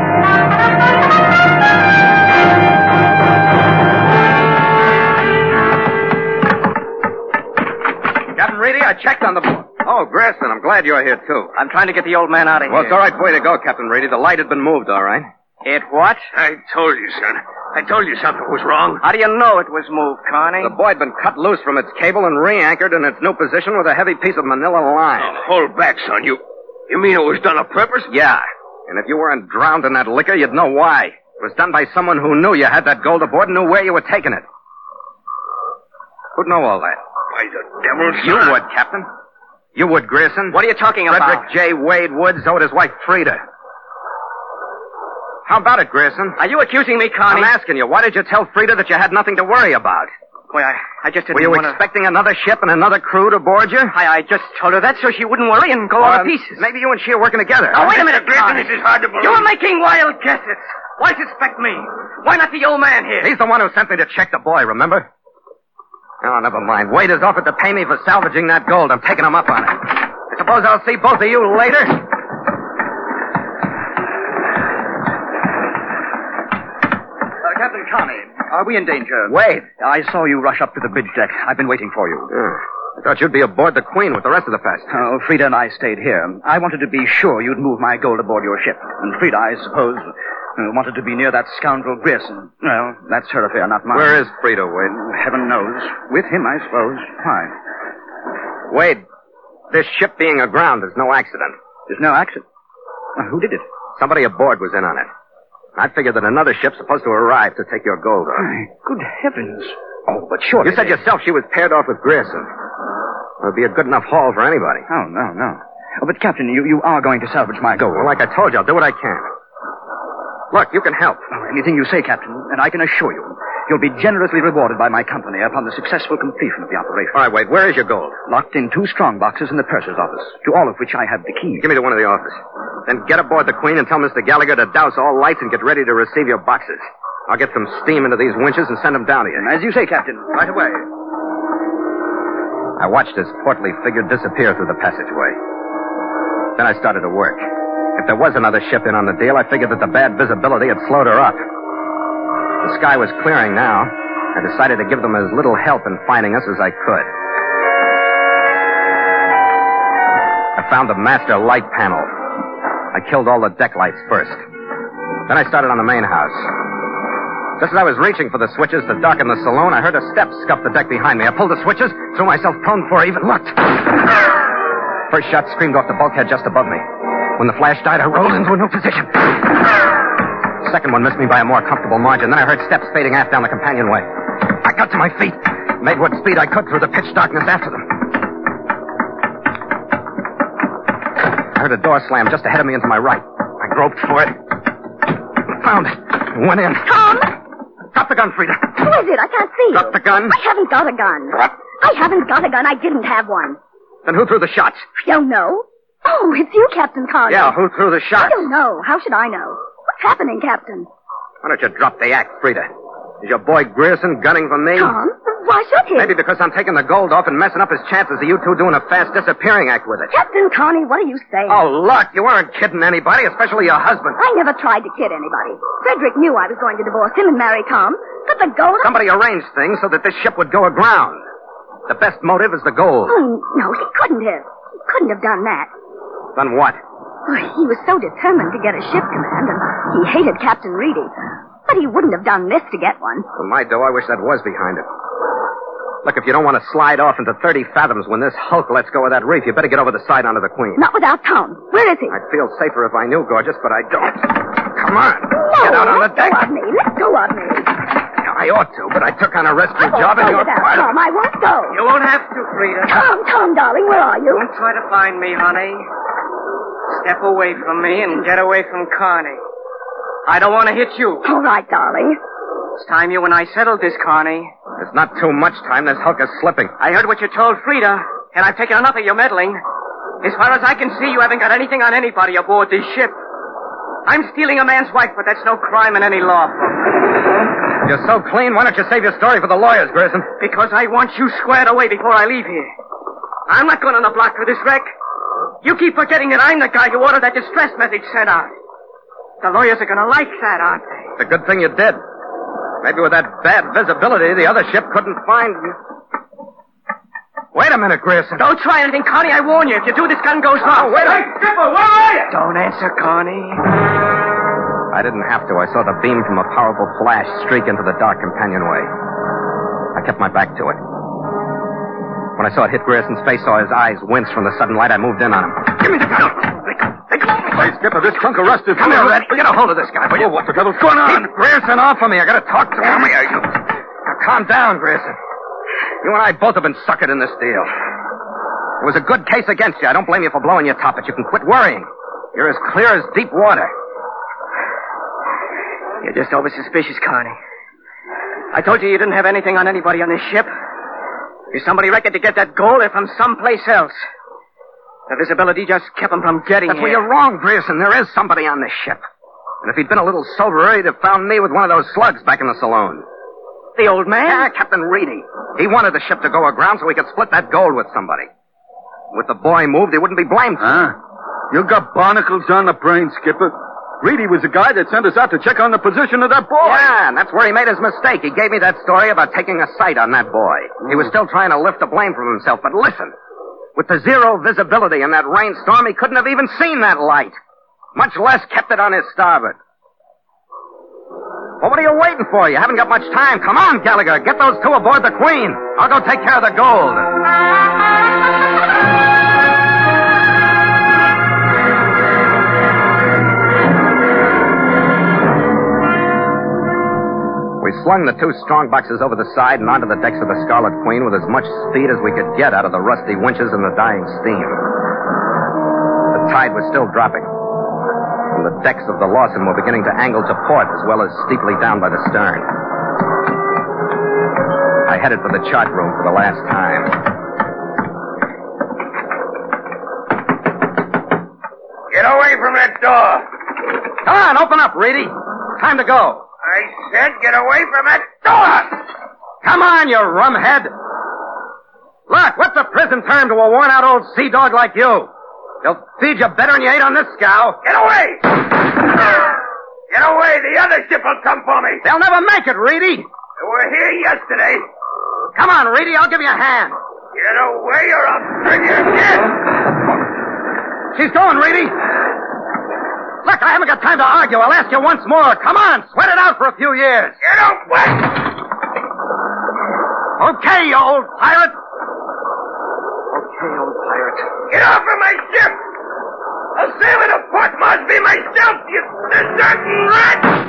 Captain Reedy, I checked on the board. Oh, Grayson, I'm glad you're here, too. I'm trying to get the old man out of here. Well, it's all right for you to go, Captain Reedy. The light had been moved, all right. It what? I told you, son. I told you something was wrong. How do you know it was moved, Connie? The boy had been cut loose from its cable and re-anchored in its new position with a heavy piece of manila line. Oh, hold back, son. You you mean it was done on purpose? Yeah. And if you weren't drowned in that liquor, you'd know why. It was done by someone who knew you had that gold aboard and knew where you were taking it. Who'd know all that? Why, the devil, son. You would, Captain. You would, Grierson. What are you talking about? Frederick J. Wade Wood, so would his wife, Frida. How about it, Grierson? Are you accusing me, Connie? I'm asking you, why did you tell Frida that you had nothing to worry about? Well, I, I just didn't Were you wanna... expecting another ship and another crew to board you? I, I just told her that so she wouldn't worry and go all to pieces. Maybe you and she are working together. Oh, wait a minute, Grierson, Connie. this is hard to believe. You were making wild guesses. Why suspect me? Why not the old man here? He's the one who sent me to check the boy, remember? Oh, never mind. Wade has offered to pay me for salvaging that gold. I'm taking him up on it. I suppose I'll see both of you later. Uh, Captain Connie, are we in danger? Wade. I saw you rush up to the bridge deck. I've been waiting for you. Oh, I thought you'd be aboard the Queen with the rest of the passengers. Oh, Frida and I stayed here. I wanted to be sure you'd move my gold aboard your ship. And Frida, I suppose, uh, wanted to be near that scoundrel Grierson. Well, that's her affair, not mine. Where is Frida, Wade? Heaven knows. With him, I suppose. Why? Wade, this ship being aground is no accident. There's no accident. Uh, who did it? Somebody aboard was in on it. I figured that another ship's supposed to arrive to take your gold off. My good heavens. Oh, but surely... You said they... yourself she was paired off with Grierson. It would be a good enough haul for anybody. Oh, no, no. Oh, but, Captain, you, you are going to salvage my gold. Well, like I told you, I'll do what I can. Look, you can help. Oh, anything you say, Captain, and I can assure you, you'll be generously rewarded by my company upon the successful completion of the operation. All right, Wade, where is your gold? Locked in two strong boxes in the purser's office, to all of which I have the key. Give me the one in the office. Then get aboard the Queen and tell Mister Gallagher to douse all lights and get ready to receive your boxes. I'll get some steam into these winches and send them down to you. As you say, Captain, right away. I watched his portly figure disappear through the passageway. Then I started to work. If there was another ship in on the deal, I figured that the bad visibility had slowed her up. The sky was clearing now. I decided to give them as little help in finding us as I could. I found the master light panel. I killed all the deck lights first. Then I started on the main house. Just as I was reaching for the switches to darken the saloon, I heard a step scuff the deck behind me. I pulled the switches, threw myself prone before I even looked. First shot screamed off the bulkhead just above me. When the flash died, I rolled into a new position. Second one missed me by a more comfortable margin. Then I heard steps fading aft down the companionway. I got to my feet, made what speed I could through the pitch darkness after them. I heard a door slam just ahead of me and to my right. I groped for it. Found it. Went in. Tom? Drop the gun, Frida. Who is it? I can't see you. Drop the gun. I haven't got a gun. Drop. I haven't got a gun. I didn't have one. Then who threw the shots? Don't know. Oh, it's you, Captain Connie. Yeah, who threw the I shots? don't know. How should I know? What's happening, Captain? Why don't you drop the act, Frida? Is your boy Grierson gunning for me? Tom? Why should he? Maybe because I'm taking the gold off and messing up his chances of you two doing a fast disappearing act with it. Captain Connie, what are you saying? Oh, look, you weren't kidding anybody, especially your husband. I never tried to kid anybody. Frederick knew I was going to divorce him and marry Tom. But the gold... Somebody arranged things so that this ship would go aground. The best motive is the gold. Oh, no, he couldn't have. He couldn't have done that. Then what? Oh, he was so determined to get a ship command, and he hated Captain Reedy. But he wouldn't have done this to get one. For my dough, I wish that was behind it. Look, if you don't want to slide off into thirty fathoms when this hulk lets go of that reef, you better get over the side onto the Queen. Not without Tom. Where is he? I'd feel safer if I knew, gorgeous, but I don't. Come on. No, Get out on the let deck. go of me. Let go of me. I ought to, but I took on a rescue I won't job go and you're without part of Tom. I won't go. You won't have to, Frida. Tom, Tom, darling, where are you? Don't try to find me, honey. Step away from me and get away from Connie. I don't want to hit you. All right, darling. It's time you and I settled this, Connie. It's not too much time. This hulk is slipping. I heard what you told Frida, and I've taken enough of your meddling. As far as I can see, you haven't got anything on anybody aboard this ship. I'm stealing a man's wife, but that's no crime in any law book. You're so clean, why don't you save your story for the lawyers, Grierson? Because I want you squared away before I leave here. I'm not going on the block for this wreck. You keep forgetting that I'm the guy who ordered that distress message sent out. The lawyers are gonna like that, aren't they? It's a good thing you did. Maybe with that bad visibility, the other ship couldn't find you. Wait a minute, Grayson. Don't try anything, Connie. I warn you. If you do, this gun goes off. Oh, wait a minute. Skipper, where are you? Don't answer, Connie. I didn't have to. I saw the beam from a powerful flash streak into the dark companionway. I kept my back to it. When I saw it hit Grayson's face, saw his eyes wince from the sudden light, I moved in on him. Give me the gun. Hey, Skipper, this trunk of rust is... Come here, Red. Get a hold of this guy, will you? Oh, what the devil's going on? Keep Grayson off of me. I gotta talk to him. Come here, you. Now, calm down, Grayson. You and I both have been suckered in this deal. It was a good case against you. I don't blame you for blowing your top, but you can quit worrying. You're as clear as deep water. You're just over suspicious, Connie. I told you you didn't have anything on anybody on this ship. If somebody reckoned to get that gold, they're from someplace else. The visibility just kept them from getting That's here. where you're wrong, Grayson. There is somebody on this ship. And if he'd been a little soberer, he'd have found me with one of those slugs back in the saloon. The old man? Yeah, Captain Reedy. He wanted the ship to go aground so he could split that gold with somebody. With the boy moved, he wouldn't be blamed. Huh? You got barnacles on the brain, Skipper. Reedy was the guy that sent us out to check on the position of that boy. Yeah, and that's where he made his mistake. He gave me that story about taking a sight on that boy. He was still trying to lift the blame from himself. But listen, with the zero visibility in that rainstorm, he couldn't have even seen that light, much less kept it on his starboard. Well, what are you waiting for? You haven't got much time. Come on, Gallagher. Get those two aboard the Queen. I'll go take care of the gold. We slung the two strong boxes over the side and onto the decks of the Scarlet Queen with as much speed as we could get out of the rusty winches and the dying steam. The tide was still dropping, and the decks of the Lawson were beginning to angle to port as well as steeply down by the stern. I headed for the chart room for the last time. Get away from that door. Come on, open up, Reedy. Time to go. I said get away from that door! Come on, you rumhead. Look, what's a prison term to a worn-out old sea dog like you? They'll feed you better than you ate on this scow. Get away! Get away! The other ship will come for me. They'll never make it, Reedy. They were here yesterday. Come on, Reedy, I'll give you a hand. Get away or I'll string you again. She's going, Reedy. Look, I haven't got time to argue. I'll ask you once more. Come on, sweat it out for a few years. Get away! Okay, you old pirate. Okay, old pirate. Get off of my ship! I'll sail it to Port Moresby myself, you deserting rat!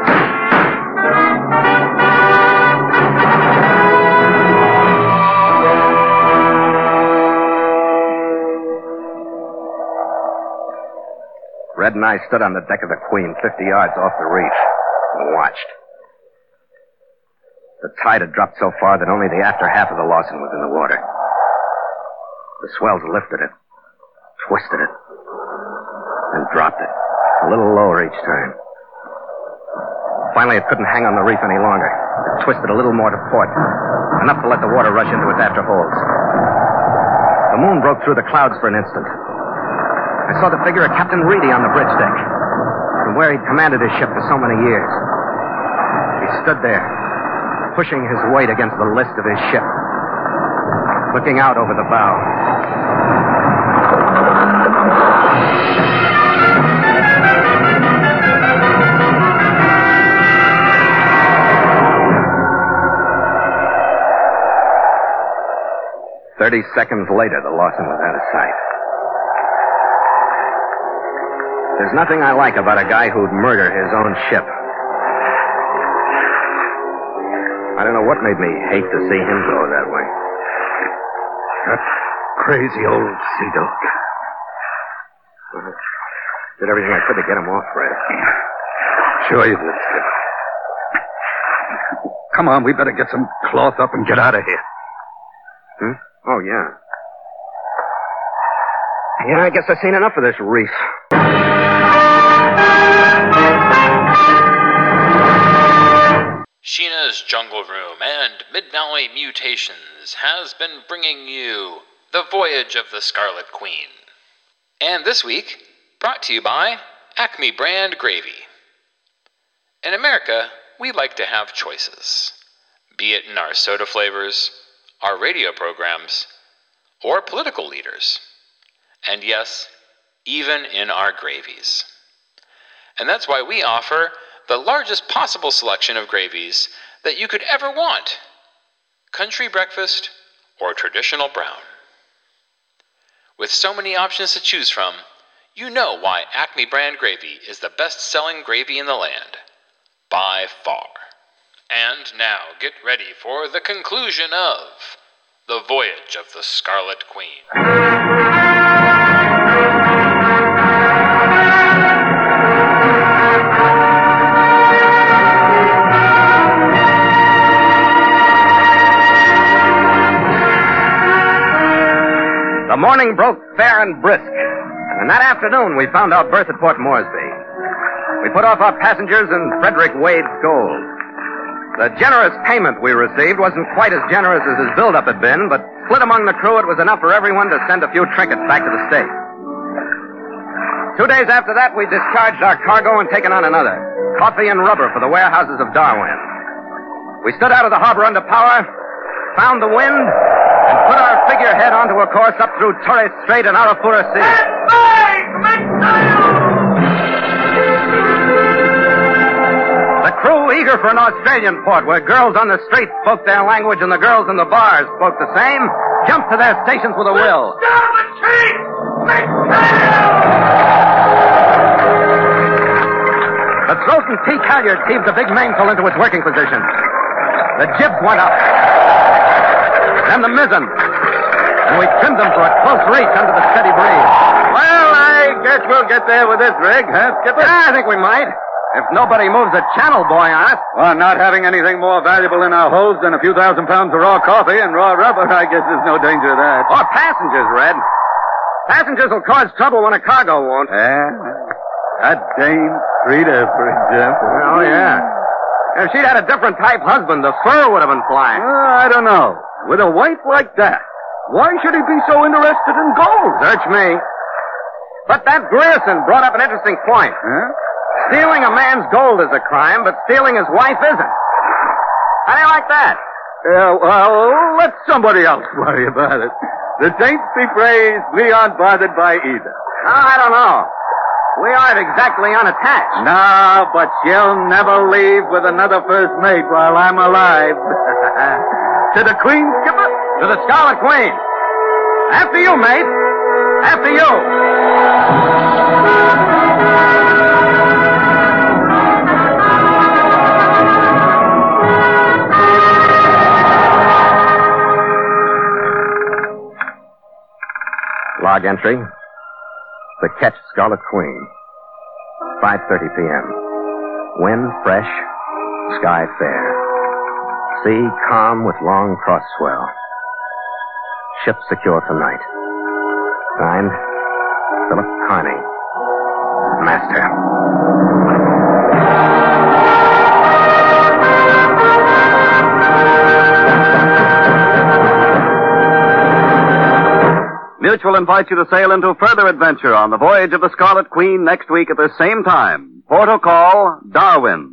Red and I stood on the deck of the Queen, fifty yards off the reef, and watched. The tide had dropped so far that only the after half of the Lawson was in the water. The swells lifted it, twisted it, and dropped it, a little lower each time. Finally, it couldn't hang on the reef any longer. It twisted a little more to port, enough to let the water rush into its after holds. The moon broke through the clouds for an instant. I saw the figure of Captain Reedy on the bridge deck, from where he'd commanded his ship for so many years. He stood there, pushing his weight against the list of his ship, looking out over the bow. Thirty seconds later, the Lawson was out of sight. There's nothing I like about a guy who'd murder his own ship. I don't know what made me hate to see him go that way. That crazy old sea dog. Well, did everything I could to get him off, Fred. Sure you did, Skip. Come on, we better get some cloth up and get out of here. Hmm? Oh, yeah. Yeah, I guess I've seen enough of this reef. Sheena's Jungle Room and Mid-Valley Mutations has been bringing you The Voyage of the Scarlet Queen. And this week, brought to you by Acme Brand Gravy. In America, we like to have choices, be it in our soda flavors, our radio programs, or political leaders. And yes, even in our gravies. And that's why we offer the largest possible selection of gravies that you could ever want. Country breakfast or traditional brown. With so many options to choose from, you know why Acme Brand Gravy is the best-selling gravy in the land. By far. And now get ready for the conclusion of The Voyage of the Scarlet Queen. The morning broke fair and brisk, and in that afternoon we found our berth at Port Moresby. We put off our passengers and Frederick Wade's gold. The generous payment we received wasn't quite as generous as his build-up had been, but split among the crew it was enough for everyone to send a few trinkets back to the States. Two days after that, we discharged our cargo and taken on another. Coffee and rubber for the warehouses of Darwin. We stood out of the harbor under power, found the wind, and put our figurehead onto a course up through Torres Strait and Arafura Sea. The crew, eager for an Australian port where girls on the street spoke their language and the girls in the bars spoke the same, jumped to their stations with a will. The throat and T halyards heaved the big mainsail into its working position. The jibs went up. Then the mizzen. And we trimmed them for a close reach under the steady breeze. Well, I guess we'll get there with this rig, huh, Skipper? Yeah, I think we might. If nobody moves a channel buoy on us. Well, not having anything more valuable in our holds than a few thousand pounds of raw coffee and raw rubber, I guess there's no danger of that. Or passengers, Red. Passengers will cause trouble when a cargo won't. Yeah? That Dame Frida, for example. Oh, yeah. If she'd had a different type husband, the fur would have been flying. Uh, I don't know. With a wife like that, why should he be so interested in gold? Search me. But that Grierson brought up an interesting point. Huh? Stealing a man's gold is a crime, but stealing his wife isn't. How do you like that? Yeah, well, let somebody else worry about it. The saints be praised, we aren't bothered by either. Oh, I don't know. We aren't exactly unattached. No, but she'll never leave with another first mate while I'm alive. To the Queen, Skipper? To the Scarlet Queen. After you, mate. After you. Log entry. The Ketch Scarlet Queen. five thirty p.m. Wind fresh. Sky fair. Sea calm with long cross swell. Ship secure for night. Signed, Philip Carney, Master. Mutual invites you to sail into further adventure on the voyage of the Scarlet Queen next week at the same time. Port o' call, Darwin.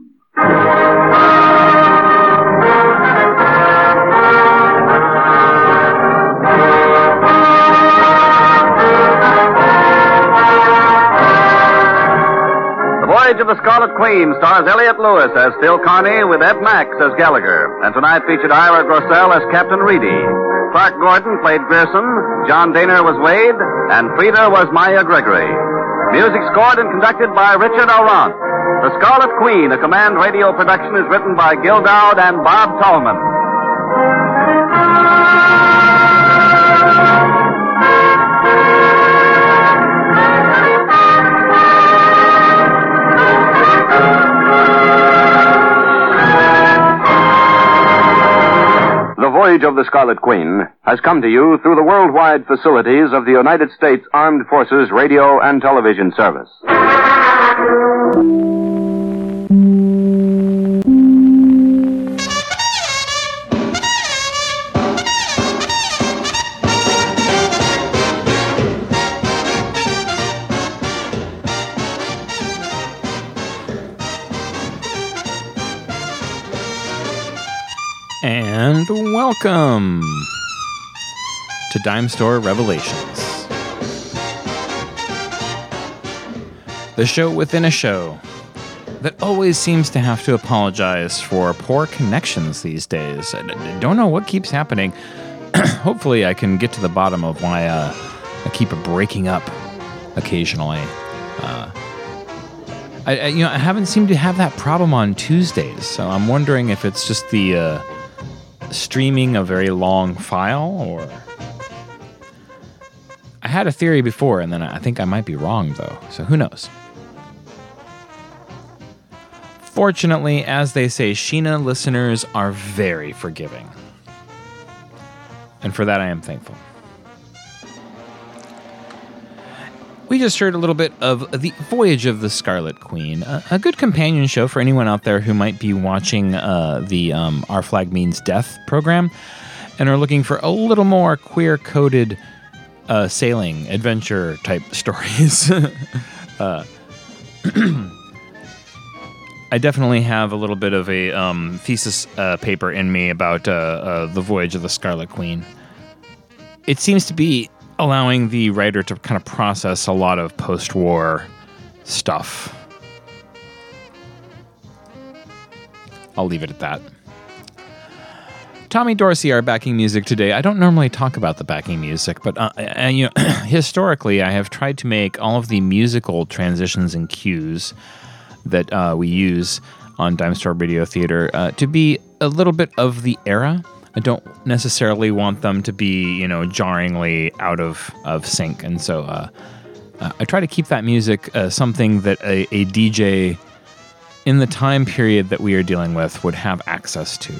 The Voyage of the Scarlet Queen stars Elliot Lewis as Phil Carney with Ed Max as Gallagher, and tonight featured Ira Grossell as Captain Reedy. Clark Gordon played Grierson, John Daner was Wade, and Frida was Maya Gregory. Music scored and conducted by Richard Orant. The Scarlet Queen, a Command Radio production, is written by Gil Dowd and Bob Tallman. The Voyage of the Scarlet Queen has come to you through the worldwide facilities of the United States Armed Forces Radio and Television Service. and welcome to Dime Store Revelations, the show within a show that always seems to have to apologize for poor connections these days. I don't know what keeps happening. Hopefully I can get to the bottom of why uh, I keep breaking up occasionally. Uh, I, I, you know, I haven't seemed to have that problem on Tuesdays, so I'm wondering if it's just the uh, streaming a very long file, or... I had a theory before, and then I think I might be wrong, though, so who knows? Fortunately, as they say, Sheena listeners are very forgiving. And for that, I am thankful. We just heard a little bit of The Voyage of the Scarlet Queen, a, a good companion show for anyone out there who might be watching uh, the um, Our Flag Means Death program and are looking for a little more queer-coded uh, sailing, adventure-type stories. uh, I definitely have a little bit of a um, thesis uh, paper in me about uh, uh, The Voyage of the Scarlet Queen. It seems to be allowing the writer to kind of process a lot of post-war stuff. I'll leave it at that. Tommy Dorsey, our backing music today. I don't normally talk about the backing music, but uh, and, you know, historically, I have tried to make all of the musical transitions and cues that uh, we use on Dime Store Radio Theater uh, to be a little bit of the era. I don't necessarily want them to be, you know, jarringly out of, of sync. And so uh, uh, I try to keep that music uh, something that a, a D J in the time period that we are dealing with would have access to.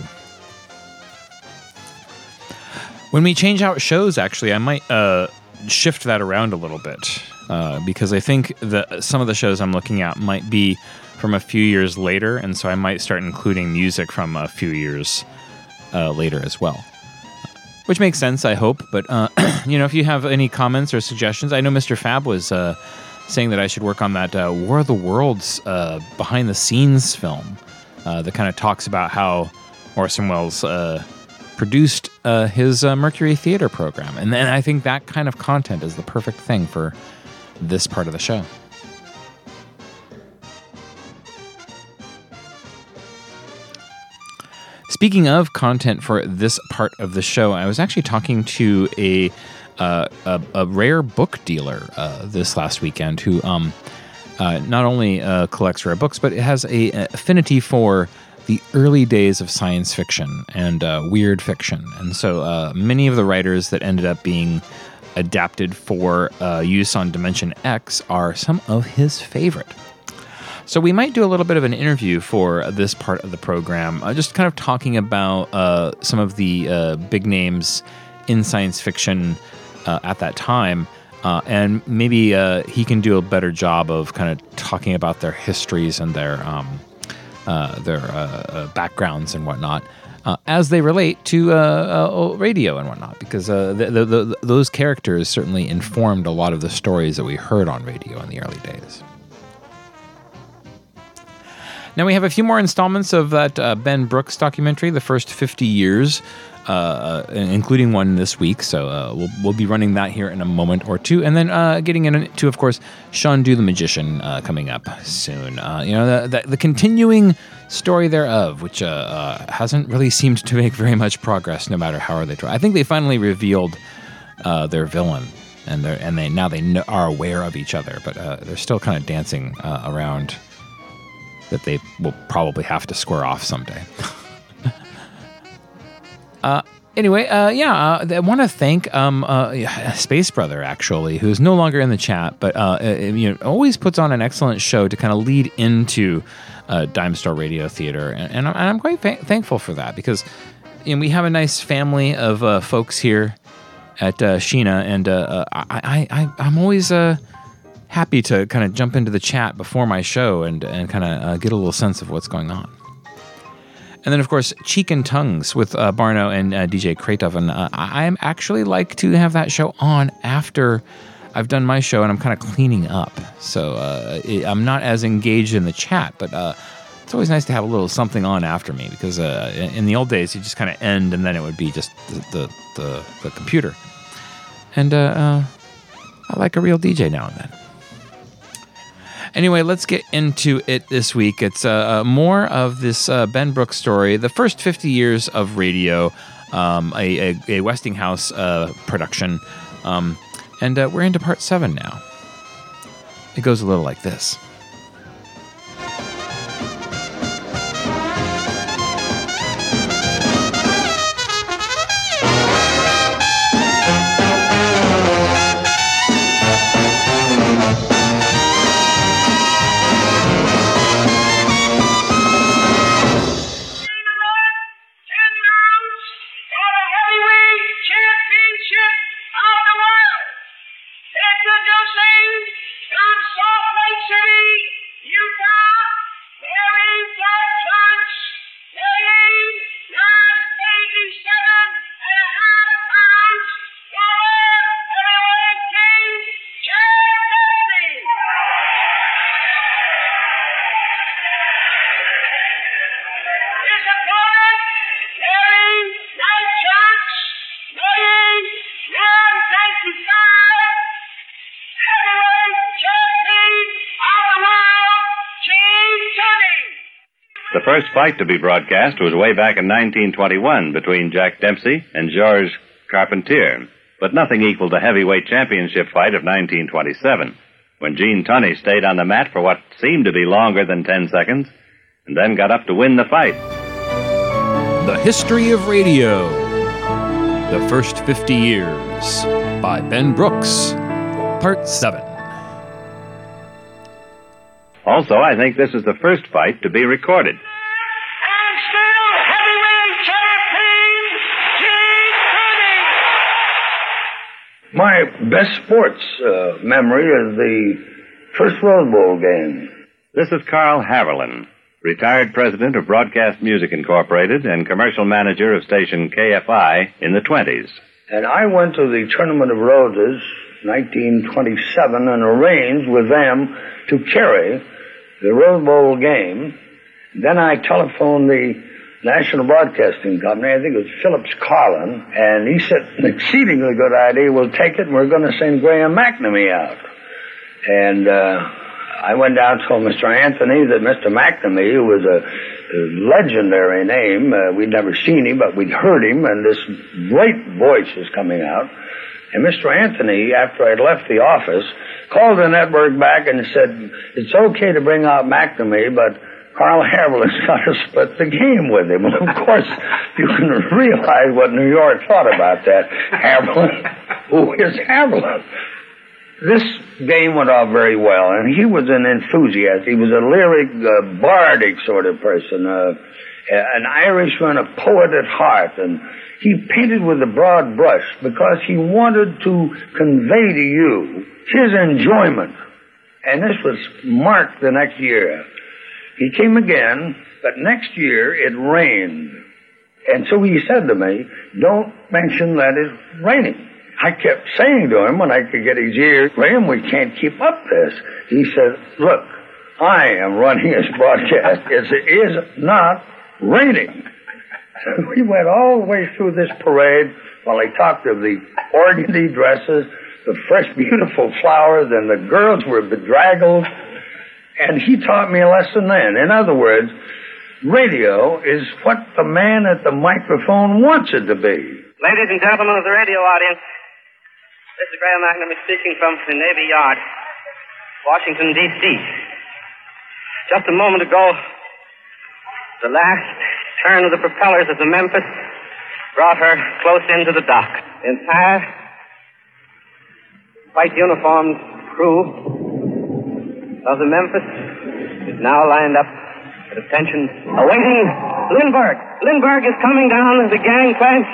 When we change out shows, actually, I might uh, shift that around a little bit uh, because I think that some of the shows I'm looking at might be from a few years later, and so I might start including music from a few years Uh, later as well, which makes sense, I hope. But uh, you know, if you have any comments or suggestions, I know Mister Fab was uh, saying that I should work on that uh, War of the Worlds uh, behind the scenes film uh, that kind of talks about how Orson Welles uh, produced uh, his uh, Mercury Theater program, and then I think that kind of content is the perfect thing for this part of the show. Speaking of content for this part of the show, I was actually talking to a uh, a, a rare book dealer uh, this last weekend who um, uh, not only uh, collects rare books, but it has a, a affinity for the early days of science fiction and uh, weird fiction. And so uh, many of the writers that ended up being adapted for uh, use on Dimension X are some of his favorite. So we might do a little bit of an interview for this part of the program, uh, just kind of talking about uh, some of the uh, big names in science fiction uh, at that time, uh, and maybe uh, he can do a better job of kind of talking about their histories and their um, uh, their uh, uh, backgrounds and whatnot uh, as they relate to uh, uh, radio and whatnot, because uh, the, the, the, those characters certainly informed a lot of the stories that we heard on radio in the early days. Now we have a few more installments of that uh, Ben Brooks documentary, The First fifty years, uh, including one this week. So uh, we'll we'll be running that here in a moment or two, and then uh, getting into, of course, Sean Du the Magician uh, coming up soon. Uh, you know, the, the, the continuing story thereof, which uh, uh, hasn't really seemed to make very much progress, no matter how hard they try. I think they finally revealed uh, their villain, and they and they now they know, are aware of each other, but uh, they're still kind of dancing uh, around that they will probably have to square off someday. uh, anyway, uh, yeah, uh, I want to thank um, uh, Space Brother, actually, who's no longer in the chat, but uh, you know, always puts on an excellent show to kind of lead into uh, Dime Store Radio Theater, and, and I'm quite fa- thankful for that, because you know, we have a nice family of uh, folks here at uh, Sheena, and uh, I, I, I, I'm always... Uh, happy to kind of jump into the chat before my show and, and kind of uh, get a little sense of what's going on. And then, of course, Cheek and Tongues with uh, Barno and uh, D J Kratov. And uh, I actually like to have that show on after I've done my show and I'm kind of cleaning up. So uh, I'm not as engaged in the chat, but uh, it's always nice to have a little something on after me because uh, in, in the old days, you just kind of end and then it would be just the, the, the, the computer. And uh, uh, I like a real D J now and then. Anyway, let's get into it this week. It's uh, more of this uh, Ben Brooks story, the first fifty years of radio, um, a, a, a Westinghouse uh, production. Um, and uh, we're into part seven now. It goes a little like this. The first fight to be broadcast was way back in nineteen twenty-one between Jack Dempsey and Georges Carpentier, but nothing equaled the heavyweight championship fight of nineteen twenty-seven, when Gene Tunney stayed on the mat for what seemed to be longer than ten seconds, and then got up to win the fight. The History of Radio. The First fifty Years by Ben Brooks. Part seven. Also, I think this is the first fight to be recorded. My best sports uh, memory is the first Rose Bowl game. This is Carl Haviland, retired president of Broadcast Music Incorporated and commercial manager of station K F I in the twenties. And I went to the Tournament of Roses, nineteen twenty-seven, and arranged with them to carry the Rose Bowl game. Then I telephoned the National Broadcasting Company, I think it was Phillips Carlin, and he said, an exceedingly good idea, we'll take it, and we're going to send Graham McNamee out. And uh, I went down and told Mister Anthony that Mister McNamee, who was a, a legendary name, uh, we'd never seen him, but we'd heard him, and this great voice was coming out. And Mister Anthony, after I'd left the office, called the network back and said, it's okay to bring out McNamee, but Carl Haviland's got to split the game with him. And of course, you can realize what New York thought about that. Haviland? Who is Haviland? This game went off very well, and he was an enthusiast. He was a lyric, uh, bardic sort of person, uh, an Irishman, a poet at heart, and he painted with a broad brush because he wanted to convey to you his enjoyment. And this was marked the next year. He came again, but next year it rained. And so he said to me, don't mention that it's raining. I kept saying to him when I could get his ear, Graham, we can't keep up this. He said, look, I am running this broadcast. It is not raining. So we went all the way through this parade while he talked of the organdy dresses, the fresh, beautiful flowers, and the girls were bedraggled. And he taught me a lesson then. In other words, radio is what the man at the microphone wants it to be. Ladies and gentlemen of the radio audience, this is Graham McNamee speaking from the Navy Yard, Washington, D C Just a moment ago, the last turn of the propellers of the Memphis brought her close into the dock. The entire white uniformed crew of the Memphis is now lined up at attention, awaiting Lindbergh. Lindbergh is coming down the gangplank.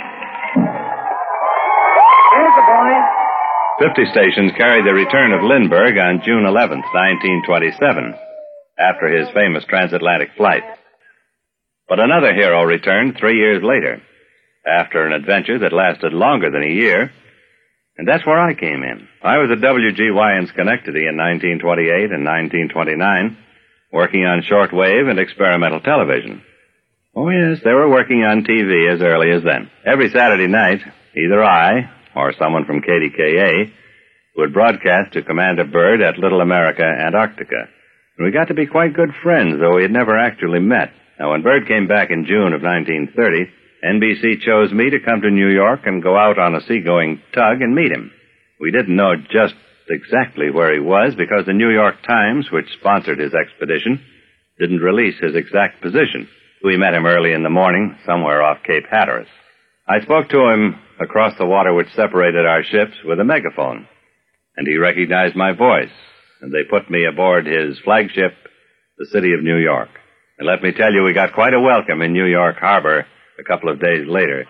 Here's the boy. Fifty stations carried the return of Lindbergh on June eleventh, nineteen twenty-seven, after his famous transatlantic flight. But another hero returned three years later, after an adventure that lasted longer than a year. And that's where I came in. I was at W G Y in Schenectady in nineteen twenty-eight and nineteen twenty-nine, working on shortwave and experimental television. Oh, yes, they were working on T V as early as then. Every Saturday night, either I or someone from K D K A would broadcast to Commander Byrd at Little America, Antarctica. And we got to be quite good friends, though we had never actually met. Now, when Byrd came back in June of nineteen thirty, N B C chose me to come to New York and go out on a seagoing tug and meet him. We didn't know just exactly where he was because the New York Times, which sponsored his expedition, didn't release his exact position. We met him early in the morning, somewhere off Cape Hatteras. I spoke to him across the water which separated our ships with a megaphone, and he recognized my voice, and they put me aboard his flagship, the City of New York. And let me tell you, we got quite a welcome in New York Harbor a couple of days later.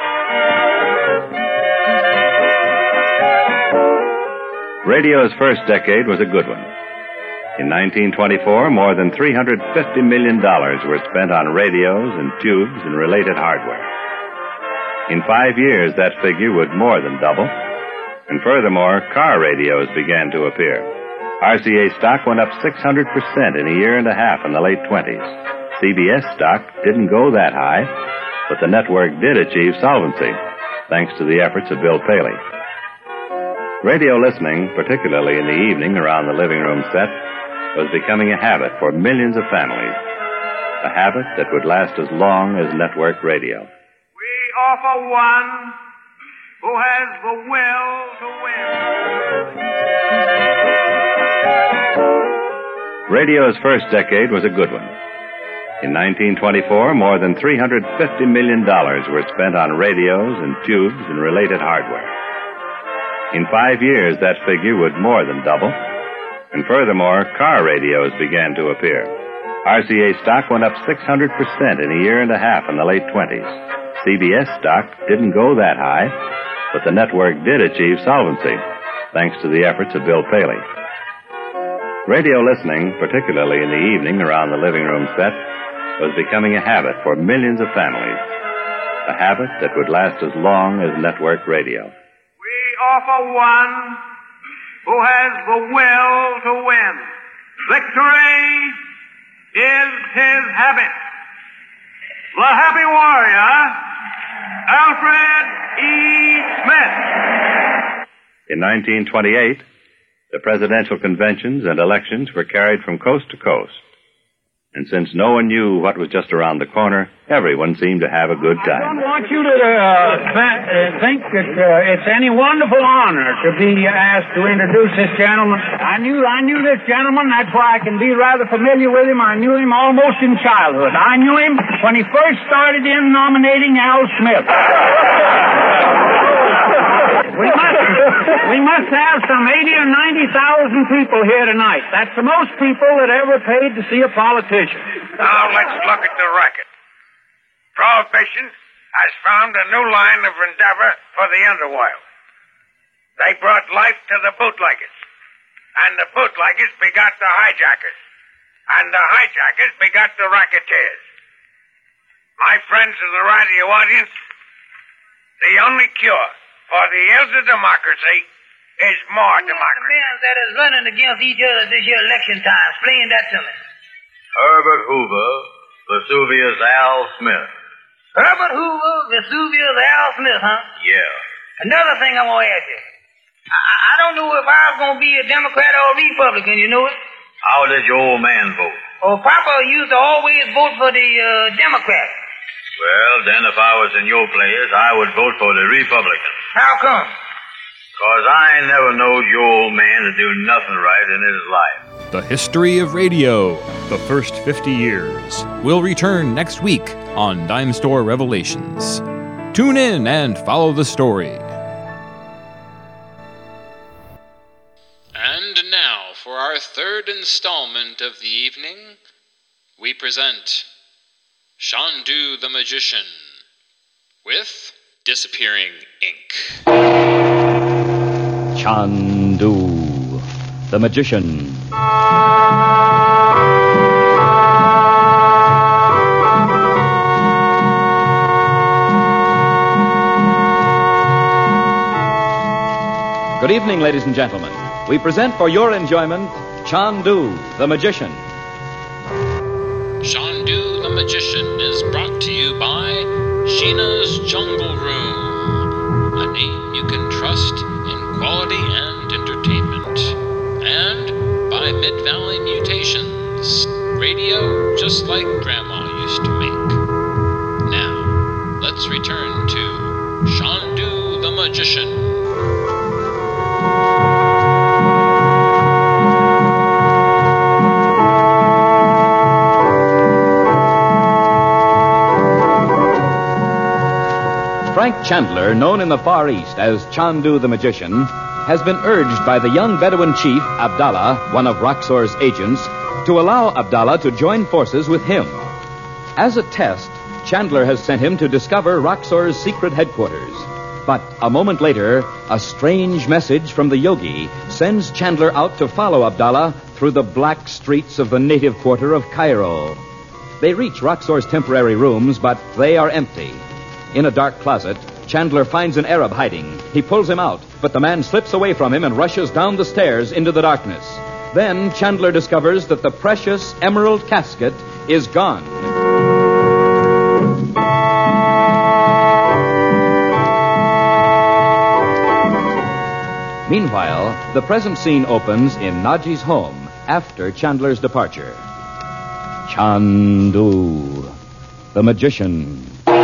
Radio's first decade was a good one. In nineteen twenty-four, more than three hundred fifty million dollars were spent on radios and tubes and related hardware. In five years, that figure would more than double. And furthermore, car radios began to appear. R C A stock went up six hundred percent in a year and a half in the late twenties. C B S stock didn't go that high, but the network did achieve solvency, thanks to the efforts of Bill Paley. Radio listening, particularly in the evening around the living room set, was becoming a habit for millions of families. A habit that would last as long as network radio. We offer one who has the will to win. Radio's first decade was a good one. In nineteen twenty-four, more than three hundred fifty million dollars were spent on radios and tubes and related hardware. In five years, that figure would more than double. And furthermore, car radios began to appear. R C A stock went up six hundred percent in a year and a half in the late twenties. C B S stock didn't go that high, but the network did achieve solvency, thanks to the efforts of Bill Paley. Radio listening, particularly in the evening around the living room set, was becoming a habit for millions of families. A habit that would last as long as network radio. We offer one who has the will to win. Victory is his habit. The Happy Warrior, Alfred E. Smith. In nineteen twenty-eight, the presidential conventions and elections were carried from coast to coast. And since no one knew what was just around the corner, everyone seemed to have a good I time. don't want you to uh, th- uh, think that uh, it's any wonderful honor to be asked to introduce this gentleman. I knew I knew this gentleman. That's why I can be rather familiar with him. I knew him almost in childhood. I knew him when he first started in nominating Al Smith. We must, we must have some eighty or ninety thousand people here tonight. That's the most people that ever paid to see a politician. Now let's look at the racket. Prohibition has found a new line of endeavor for the underworld. They brought life to the bootleggers, and the bootleggers begot the hijackers, and the hijackers begot the racketeers. My friends of the radio audience, the only cure for the ills of democracy is more democracy. The men that is running against each other this year election time, explain that to me. Herbert Hoover, Vesuvius Al Smith. Herbert Hoover, Vesuvius Al Smith, huh? Yeah. Another thing I want to ask you. I, I don't know if I was going to be a Democrat or a Republican, you know it? How did your old man vote? Oh, Papa used to always vote for the uh, Democrat. Well, then if I was in your place, I would vote for the Republican. How come? Because I never knowed your old man to do nothing right in his life. The History of Radio, the first fifty years, will return next week on Dime Store Revelations. Tune in and follow the story. And now, for our third installment of the evening, we present Shandu the Magician with Disappearing Ink. Shandu the Magician. Good evening, ladies and gentlemen. We present for your enjoyment Shandu the Magician. Shandu the Magician is brought to you by Sheena's Jungle Room, a name you can trust in quality and entertainment. And by Mid-Valley Mutations, radio just like Grandma used to make. Now, let's return to Shandu the Magician. Frank Chandler, known in the Far East as Chandu the Magician, has been urged by the young Bedouin chief, Abdallah, one of Roxor's agents, to allow Abdallah to join forces with him. As a test, Chandler has sent him to discover Roxor's secret headquarters. But a moment later, a strange message from the yogi sends Chandler out to follow Abdallah through the black streets of the native quarter of Cairo. They reach Roxor's temporary rooms, but they are empty. In a dark closet, Chandler finds an Arab hiding. He pulls him out, but the man slips away from him and rushes down the stairs into the darkness. Then Chandler discovers that the precious emerald casket is gone. Meanwhile, the present scene opens in Naji's home after Chandler's departure. Chandu, the magician.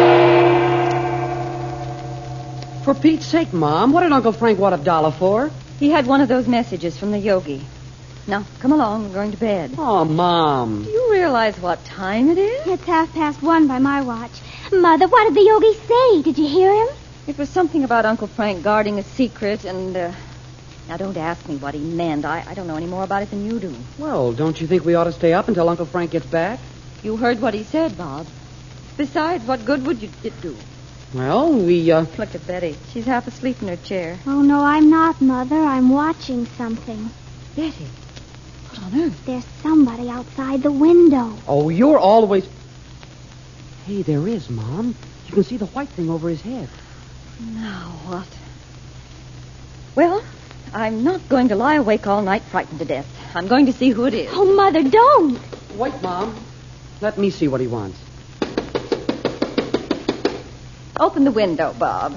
For Pete's sake, Mom, what did Uncle Frank want Abdallah for? He had one of those messages from the yogi. Now, come along. We're going to bed. Oh, Mom. Do you realize what time it is? It's half past one by my watch. Mother, what did the yogi say? Did you hear him? It was something about Uncle Frank guarding a secret, and, uh... Now, don't ask me what he meant. I, I don't know any more about it than you do. Well, don't you think we ought to stay up until Uncle Frank gets back? You heard what he said, Bob. Besides, what good would you it do? Well, we, uh... Look at Betty. She's half asleep in her chair. Oh, no, I'm not, Mother. I'm watching something. Betty, what on earth? There's somebody outside the window. Oh, you're always... Hey, there is, Mom. You can see the white thing over his head. Now what? Well, I'm not going to lie awake all night frightened to death. I'm going to see who it is. Oh, Mother, don't. Wait, Mom. Let me see what he wants. Open the window, Bob.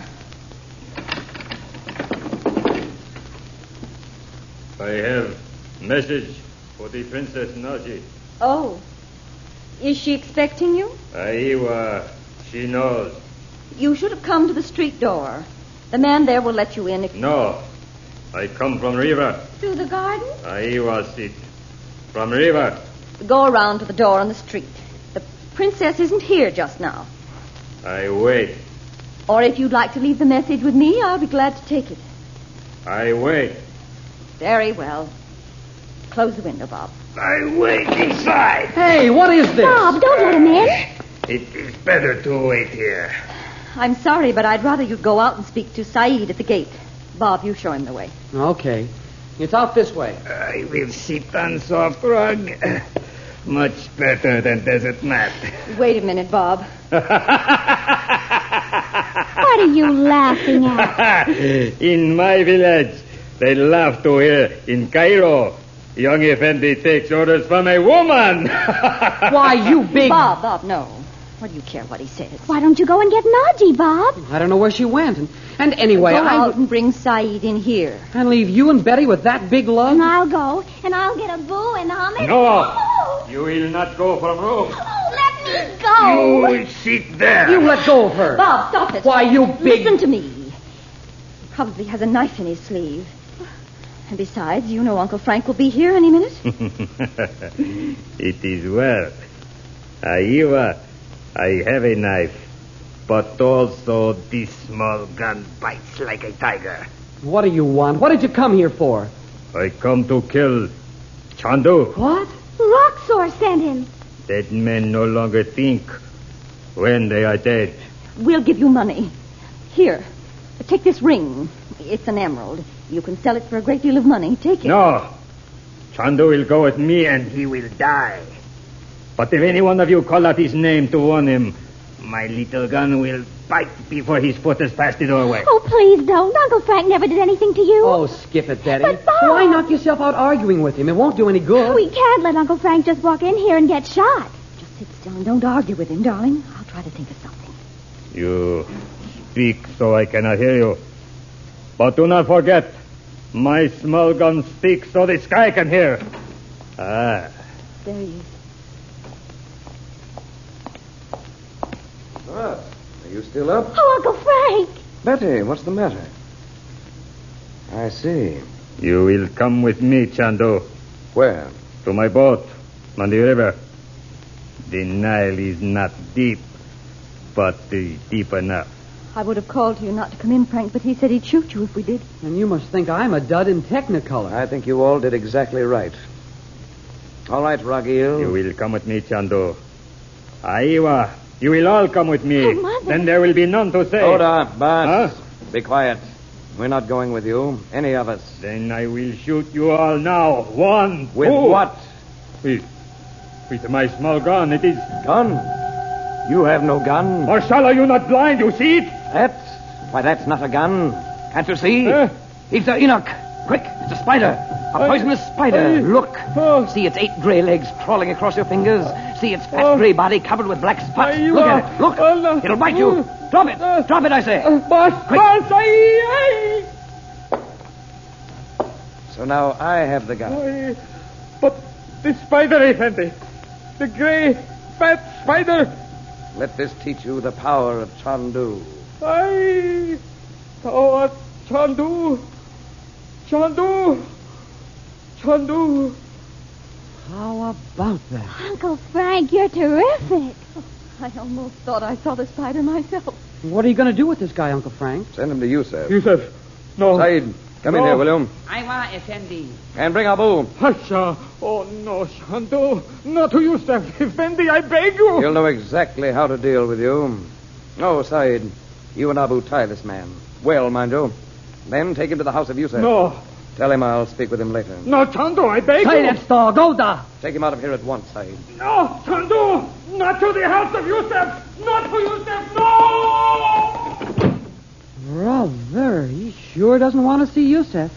I have message for the Princess Naji. Oh. Is she expecting you? Aiwa, she knows. You should have come to the street door. The man there will let you in if... No. I come from river. Through the garden? Aiwa sit. From river. Go around to the door on the street. The princess isn't here just now. I wait. Or if you'd like to leave the message with me, I'll be glad to take it. I wait. Very well. Close the window, Bob. I wait inside. Hey, what is this? Bob, don't let him in. It is better to wait here. I'm sorry, but I'd rather you go out and speak to Saeed at the gate. Bob, you show him the way. Okay. It's out this way. I will sit on soft rug. Much better than desert mat. Wait a minute, Bob. What are you laughing at? In my village, they laugh to hear in Cairo, young Effendi takes orders from a woman. Why, you big... Bob, Bob, no. What do you care what he says? Why don't you go and get Naji, Bob? I don't know where she went. And, and anyway, go I... out and bring Saeed in here. And leave you and Betty with that big lug? And I'll go, and I'll get a boo and hummus. No! Oh. You will not go from room. Oh, let me go. You will sit there. You let go of her. Bob, stop it. Why, you big... Listen to me. Probably has a knife in his sleeve. And besides, you know Uncle Frank will be here any minute. It is well. Aiwa, I have a knife. But also this small gun bites like a tiger. What do you want? What did you come here for? I come to kill Chandu. What? Roxor sent him. Dead men no longer think when they are dead. We'll give you money. Here, take this ring. It's an emerald. You can sell it for a great deal of money. Take it. No. Chandu will go with me and he will die. But if any one of you call out his name to warn him, my little gun will bite before his foot has passed the doorway. Oh, please don't. Uncle Frank never did anything to you. Oh, skip it, Betty. But, Bob... Why knock yourself out arguing with him? It won't do any good. We can't let Uncle Frank just walk in here and get shot. Just Sit still and don't argue with him, darling. I'll try to think of something. You speak so I cannot hear you. But do not forget, my small gun speaks so the sky can hear. Ah. There he is. What? Are you still up? Oh, Uncle Frank! Betty, what's the matter? I see. You will come with me, Chandu. Where? To my boat on the river. The Nile is not deep, but uh, deep enough. I would have called to you not to come in, Frank, but he said he'd shoot you if we did. And you must think I'm a dud in Technicolor. I think you all did exactly right. All right, Ragil. You will come with me, Chandu. Aiwa, you will all come with me. Oh, Mother. Then there will be none to say. Oda, Bas, Huh? be quiet. We're not going with you, any of us. Then I will shoot you all now. One, With two. what? With, with my small gun. It is... Gun? You have no gun. Marshal, are you not blind? You see it? That's... Why, that's not a gun. Can't you see? Huh? It's a Enoch. Quick, it's a spider. A poisonous spider. Look. See its eight gray legs crawling across your fingers. See its fat gray body covered with black spots. Look at it. Look. It'll bite you. Drop it. Drop it, I say. Boss, Quick. boss, I, So now I have the gun. I... But the spider, Effendi. The gray, fat spider. Let this teach you the power of Chandu. I... Oh, Chandu. Chandu. Chandu. How about that? Uncle Frank, you're terrific. I almost thought I saw the spider myself. What are you going to do with this guy, Uncle Frank? Send him to Yusef. Yusef. No. Said, come No. in here, will you? Aiwa, Effendi. And bring Abu. Hasha. Oh, no, Chandu. Not to Yusef. Effendi, I beg you. He'll know exactly how to deal with you. No, Said, you and Abu tie this man. Well, mind you. Then take him to the house of Yusef. No. Tell him I'll speak with him later. No, Chandu, I beg you. Silence, dog. Oda. Take him out of here at once, Said. No, Chandu. Not to the house of Yusef. Not to Yusef. No. Brother, he sure doesn't want to see Yusef.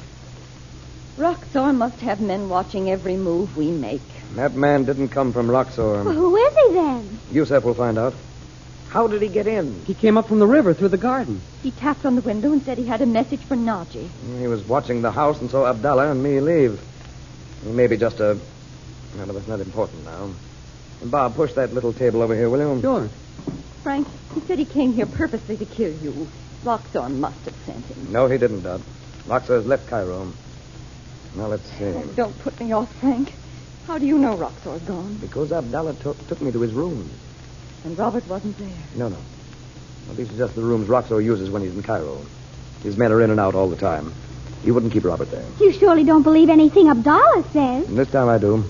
Roxor must have men watching every move we make. That man didn't come from Luxor. Well, who is he then? Yusef will find out. How did he get in? He came up from the river through the garden. He tapped on the window and said he had a message for Naji. He was watching the house and saw Abdallah and me leave. He may be just a... Well, that's not important now. Bob, push that little table over here, will you? Sure. Frank, he said he came here purposely to kill you. Roxor must have sent him. No, he didn't, Dot. Luxor has left Cairo. Now, let's see. Oh, don't put me off, Frank. How do you know Roxor's gone? Because Abdallah took, took me to his room. And Robert wasn't there. No, no. Well, these are just the rooms Roxor uses when he's in Cairo. His men are in and out all the time. He wouldn't keep Robert there. You surely don't believe anything Abdallah says. And this time I do.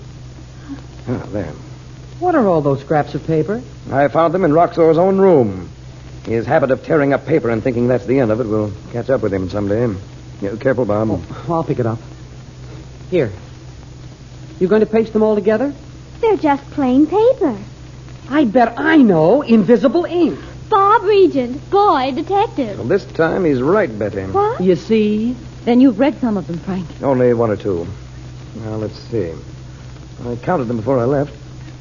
Ah, there. What are all those scraps of paper? I found them in Roxor's own room. His habit of tearing up paper and thinking that's the end of it will catch up with him someday. Yeah, careful, Bob. Oh, I'll pick it up. Here. You going to paste them all together? They're just plain paper. I bet I know. Invisible ink. Bob Regent, boy detective. Well, this time he's right, Betty. What? You see? Then you've read some of them, Frank. Only one or two. Now, let's see. I counted them before I left.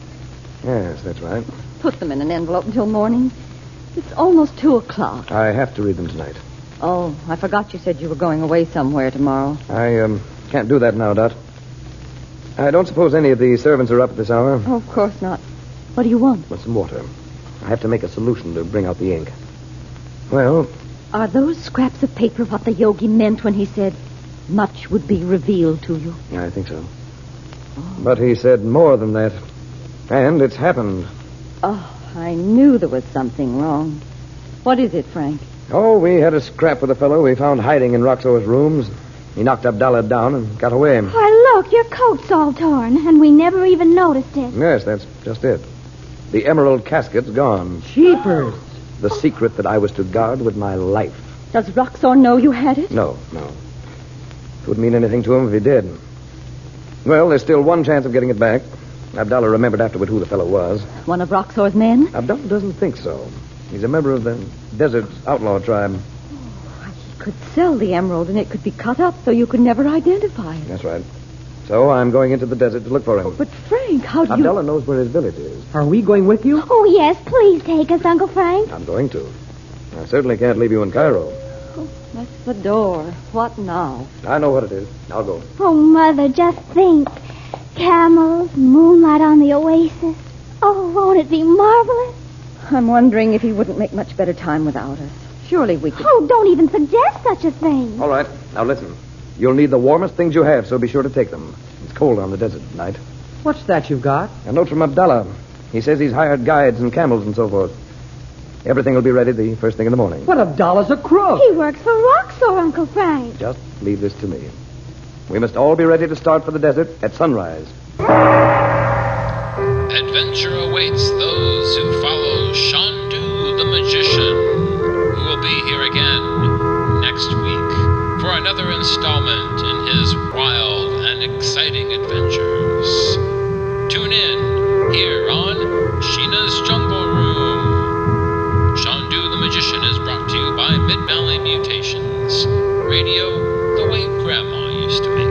Yes, that's right. Put them in an envelope until morning. It's almost two o'clock. I have to read them tonight. Oh, I forgot you said you were going away somewhere tomorrow. I um, can't do that now, Dot. I don't suppose any of the servants are up at this hour. Oh, of course not. What do you want? Want some water. I have to make a solution to bring out the ink. Well, Are those scraps of paper what the yogi meant when he said much would be revealed to you? yeah, I think so. But he said more than that. And it's happened. Oh, I knew there was something wrong. What is it, Frank? Oh, we had a scrap with a fellow we found hiding in Roxor's rooms. He knocked Abdallah down and got away. Why, look, your coat's all torn, and we never even noticed it. Yes, that's just it. The emerald casket's gone. Jeepers. The secret that I was to guard with my life. Does Roxor know you had it? No, no. It wouldn't mean anything to him if he did. Well, there's still one chance of getting it back. Abdallah remembered afterward who the fellow was. One of Roxor's men? Abdallah doesn't think so. He's a member of the Desert Outlaw tribe. He could sell the emerald and it could be cut up so you could never identify it. That's right. So I'm going into the desert to look for him. Oh, but Frank, how do you... Abdullah knows where his village is. Are we going with you? Oh, yes, please take us, Uncle Frank. I'm going to. I certainly can't leave you in Cairo. Oh, that's the door. What now? I know what it is. I'll go. Oh, Mother, just think. Camels, moonlight on the oasis. Oh, won't it be marvelous? I'm wondering if he wouldn't make much better time without us. Surely we could... Oh, don't even suggest such a thing. All right. Now listen. You'll need the warmest things you have, so be sure to take them. It's cold on the desert tonight. What's that you've got? A note from Abdallah. He says he's hired guides and camels and so forth. Everything will be ready the first thing in the morning. But Abdallah's a crook. He works for Roxor, Uncle Frank. Just leave this to me. We must all be ready to start for the desert at sunrise. Adventure awaits those who follow Shandu the Magician, who will be here again next week for another installment in his wild and exciting adventures. Tune in here on Sheena's Jungle Room. Shandu the Magician is brought to you by Mid-Valley Mutations. Radio the way Grandma used to make.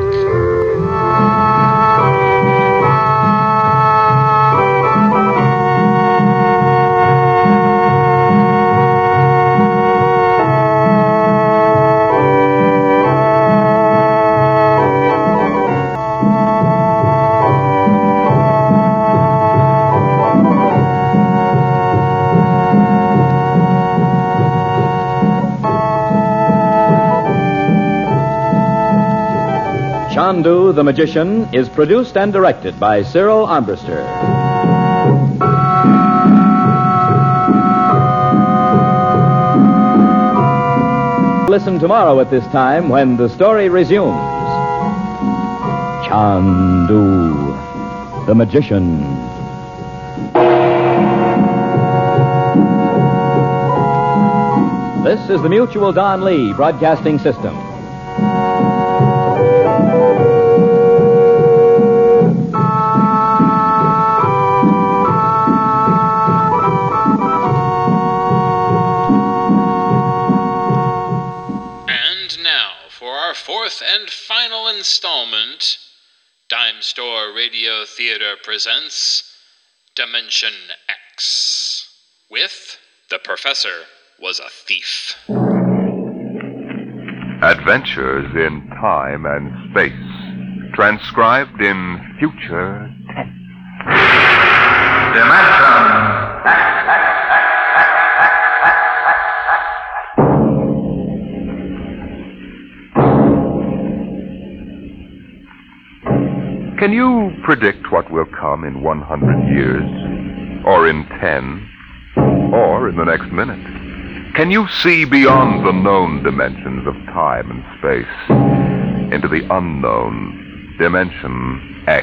Shandu the Magician is produced and directed by Cyril Armbruster. Listen tomorrow at this time when the story resumes. Shandu the Magician. This is the Mutual Don Lee Broadcasting System. Fourth and final installment, Dime Store Radio Theater presents Dimension X with The Professor Was a Thief. Adventures in Time and Space, transcribed in future tense. Dimension X. Can you predict what will come in one hundred years? Or in ten? Or in the next minute? Can you see beyond the known dimensions of time and space into the unknown Dimension X?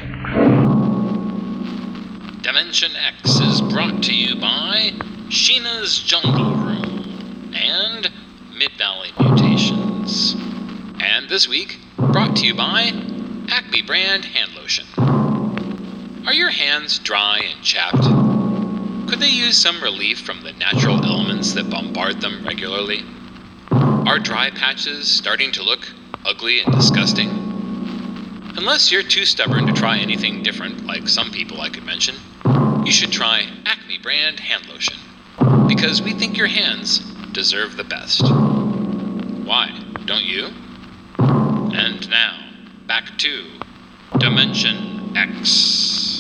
Dimension X is brought to you by Sheena's Jungle Room and Mid-Valley Mutations. And this week, brought to you by Acme brand hand lotion. Are your hands dry and chapped? Could they use some relief from the natural elements that bombard them regularly? Are dry patches starting to look ugly and disgusting? Unless you're too stubborn to try anything different, like some people I could mention, you should try Acme brand hand lotion. Because we think your hands deserve the best. Why, don't you? And now, back to Dimension X.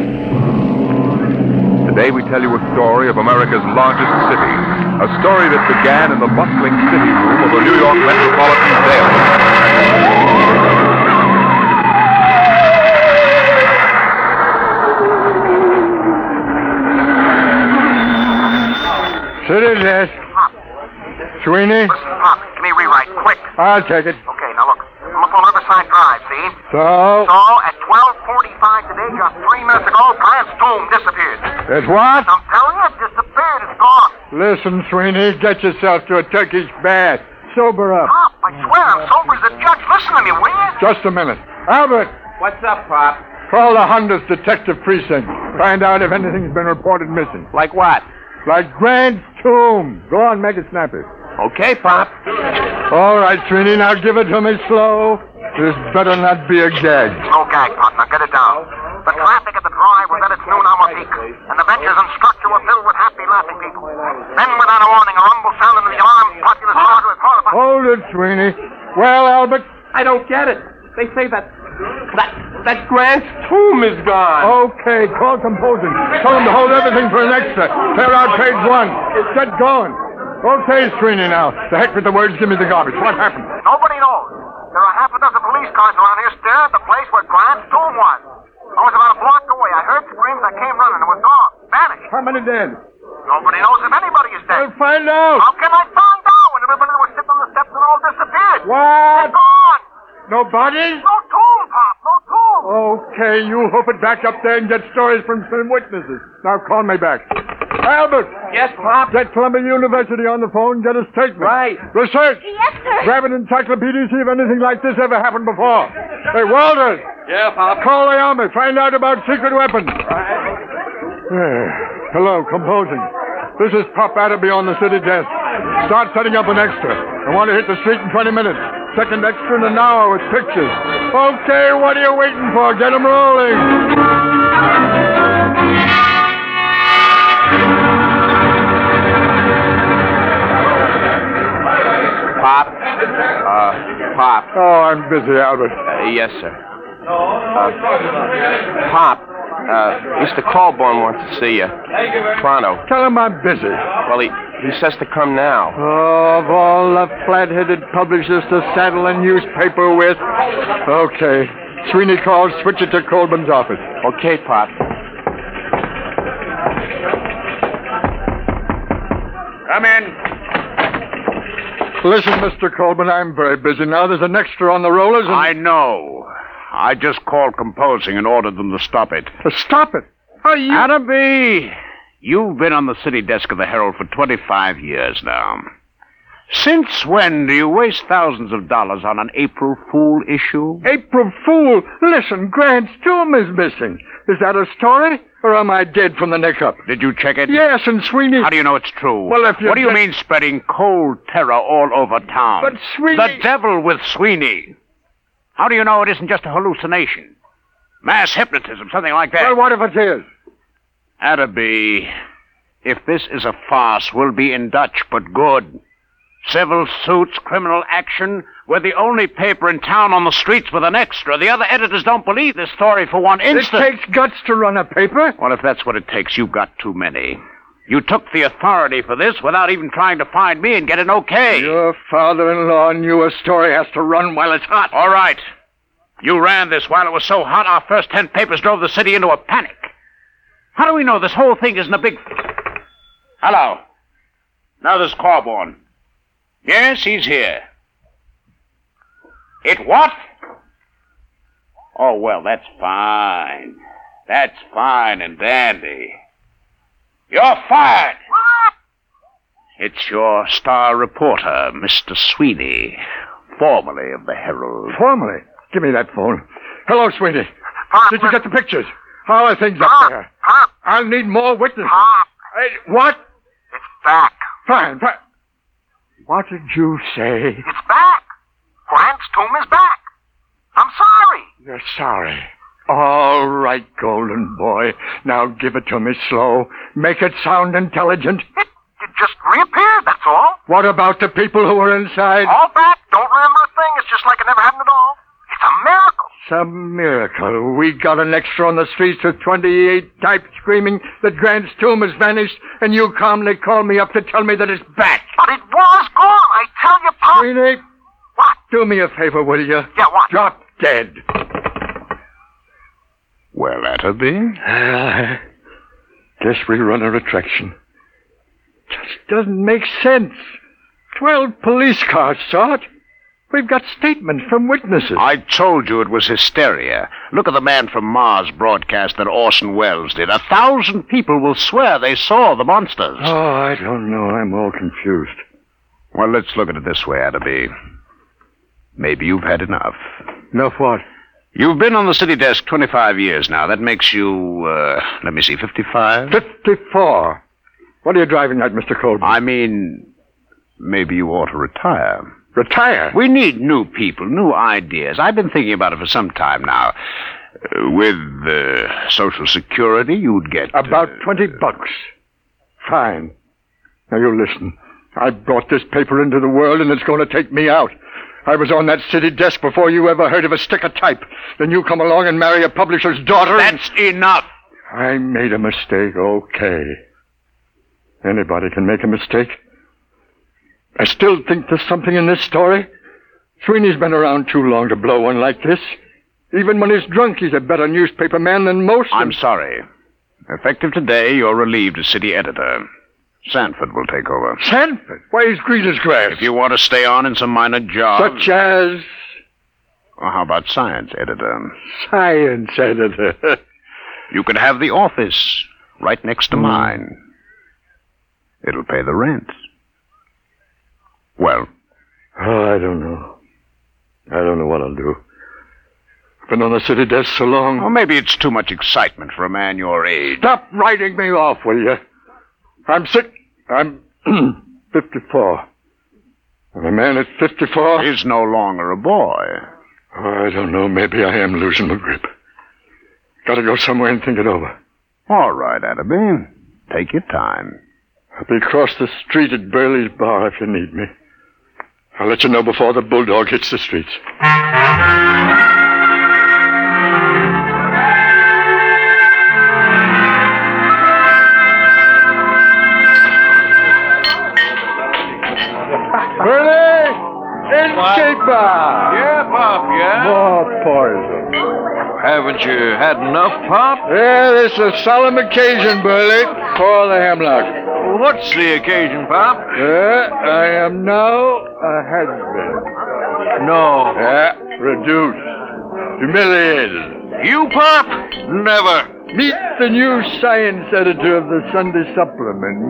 Today we tell you a story of America's largest city. A story that began in the bustling city room of a New York Metropolitan Jail. City desk. Sweeney? Listen, Pop, give me a rewrite, quick. I'll take it. Okay, now look. I'm up on Riverside Drive, see? So? So, at twelve forty-five today, just three minutes ago, Grant's tomb disappeared. It's what? I'm telling you, it disappeared. It's gone. Listen, Sweeney, get yourself to a Turkish bath. Sober up. Pop, I swear I'm sober as a judge. Listen to me, will you? Just a minute. Albert, What's up, Pop? call the Hundredth Detective Precinct. Find out if anything's been reported missing. Like what? Like Grant's tomb. Go on, make it snappy. Okay, Pop. All right, Sweeney, now give it to me slow. This better not be a gag. Okay. gag, partner. Get it down. The traffic at the drive was at its noon hour peak, and the benches and structure were filled with happy, laughing people. Then, without a warning, a rumble sounded and the alarmed populace started with horrified... Hold it, Sweeney. Well, Albert? I don't get it. They say that... That, that Grant's tomb is gone. Okay, call composing. Tell them to hold everything for an extra. Clear out page one. Get going. Okay, Sweeney, now. The heck with the words, give me the garbage. What happened? Nobody knows. There are half a dozen police cars around here staring at the place where Grant's tomb was. I was about a block away. I heard screams. I came running. It was gone. Vanished. How many dead? Nobody knows if anybody is dead. I'll find out. How can I find out when everybody that was sitting on the steps and all disappeared? What? They're gone. No bodies? No tomb, Pop. No tomb. Okay, you hoof it back up there and get stories from some witnesses. Now call me back. Albert. Yes, Pop? Get Columbia University on the phone. Get a statement. Right. Research. Yes, sir. Grab an encyclopedia, see if anything like this ever happened before. Hey, Walters. Yeah, Pop? Call the army. Find out about secret weapons. Right. Hello, composing. This is Pop Atterby on the city desk. Start setting up an extra. I want to hit the street in twenty minutes. Second extra in an hour with pictures. Okay, what are you waiting for? Get them rolling. Pop? Uh, Pop. Oh, I'm busy, Albert. Uh, yes, sir. Uh, Pop, uh, Mister Colborne wants to see you. Pronto. Tell him I'm busy. Well, he, he says to come now. Oh, of all the flat-headed publishers to saddle a newspaper with. Okay. Sweeney calls. Switch it to Colburn's office. Okay, Pop. Come in. Listen, Mister Colburn, I'm very busy now. There's an extra on the rollers and... I know. I just called composing and ordered them to stop it. To stop it? Are you... Atterby, you've been on the city desk of the Herald for twenty-five years now. Since when do you waste thousands of dollars on an April Fool issue? April Fool? Listen, Grant's tomb is missing. Is that a story? Or am I dead from the neck up? Did you check it? Yes, and Sweeney... How do you know it's true? Well, if you... What do you mean spreading cold terror all over town? But Sweeney... The devil with Sweeney. How do you know it isn't just a hallucination? Mass hypnotism, something like that. Well, what if it is? Atterby, if this is a farce, we'll be in Dutch, but good. Civil suits, criminal action. We're the only paper in town on the streets with an extra. The other editors don't believe this story for one instant. It takes guts to run a paper. Well, if that's what it takes, you've got too many. You took the authority for this without even trying to find me and get an okay. Your father-in-law knew a story has to run while it's hot. All right. You ran this while it was so hot our first ten papers drove the city into a panic. How do we know this whole thing isn't a big... Hello. Now there's Corborn. Yes, he's here. It what? Oh, well, that's fine. That's fine and dandy. You're fired. What? It's your star reporter, Mister Sweeney, formerly of the Herald. Formerly? Give me that phone. Hello, Sweeney. Pop, Did you get the pictures? How are things Pop, up there? Pop. I'll need more witnesses. Pop. Hey, what? It's back. Fine, fine. What did you say? It's back. Grant's tomb is back. I'm sorry. You're sorry. All right, golden boy. Now give it to me slow. Make it sound intelligent. It, it just reappeared, that's all. What about the people who were inside? All back. Don't remember a thing. It's just like it never happened at all. It's a miracle. Some miracle. We got an extra on the streets with twenty-eight types screaming that Grant's tomb has vanished, and you calmly call me up to tell me that it's back. But it was gone. I tell you, Pop. Sweeney. What? Do me a favor, will you? Yeah, what? Drop dead. Well, Atterby? Uh, guess we run a retraction. Just doesn't make sense. Twelve police cars saw it. We've got statements from witnesses. I told you it was hysteria. Look at the man from Mars broadcast that Orson Welles did. A thousand people will swear they saw the monsters. Oh, I don't know. I'm all confused. Well, let's look at it this way, Atterby. Maybe you've had enough. Enough what? You've been on the city desk twenty-five years now. That makes you, uh, let me see, fifty-five? fifty-four. What are you driving at, Mister Colby? I mean, maybe you ought to retire. Retire? We need new people, new ideas. I've been thinking about it for some time now. Uh, with uh, Social Security, you'd get... About uh, twenty bucks. Fine. Now, you listen. I brought this paper into the world, and it's going to take me out. I was on that city desk before you ever heard of a stick of type. Then you come along and marry a publisher's daughter. That's and... enough. I made a mistake, okay. Anybody can make a mistake. I still think there's something in this story. Sweeney's been around too long to blow one like this. Even when he's drunk, he's a better newspaper man than most. I'm sorry. Effective today, you're relieved as city editor. Sanford will take over. Sanford? Why, he's green as grass. If you want to stay on in some minor job... Such as... Well, how about science editor? Science editor. You could have the office right next to mm. mine. It'll pay the rent. Well? Oh, I don't know. I don't know what I'll do. I've been on the city desk so long. Well, maybe it's too much excitement for a man your age. Stop writing me off, will you? I'm sick. I'm fifty-four. And a man at fifty-four... is no longer a boy. Oh, I don't know. Maybe I am losing my grip. Gotta go somewhere and think it over. All right, Adderby. Take your time. I'll be across the street at Burley's bar if you need me. I'll let you know before the bulldog hits the streets. Burley! Escaper! Yeah, Pop, yeah? More poison. Haven't you had enough, Pop? Yeah, this is a solemn occasion, Burley. Pour the hemlock. What's the occasion, Pop? Yeah, I am now a husband. No. Yeah, reduced. Humiliated. You, Pop? Never. Meet the new science editor of the Sunday Supplement,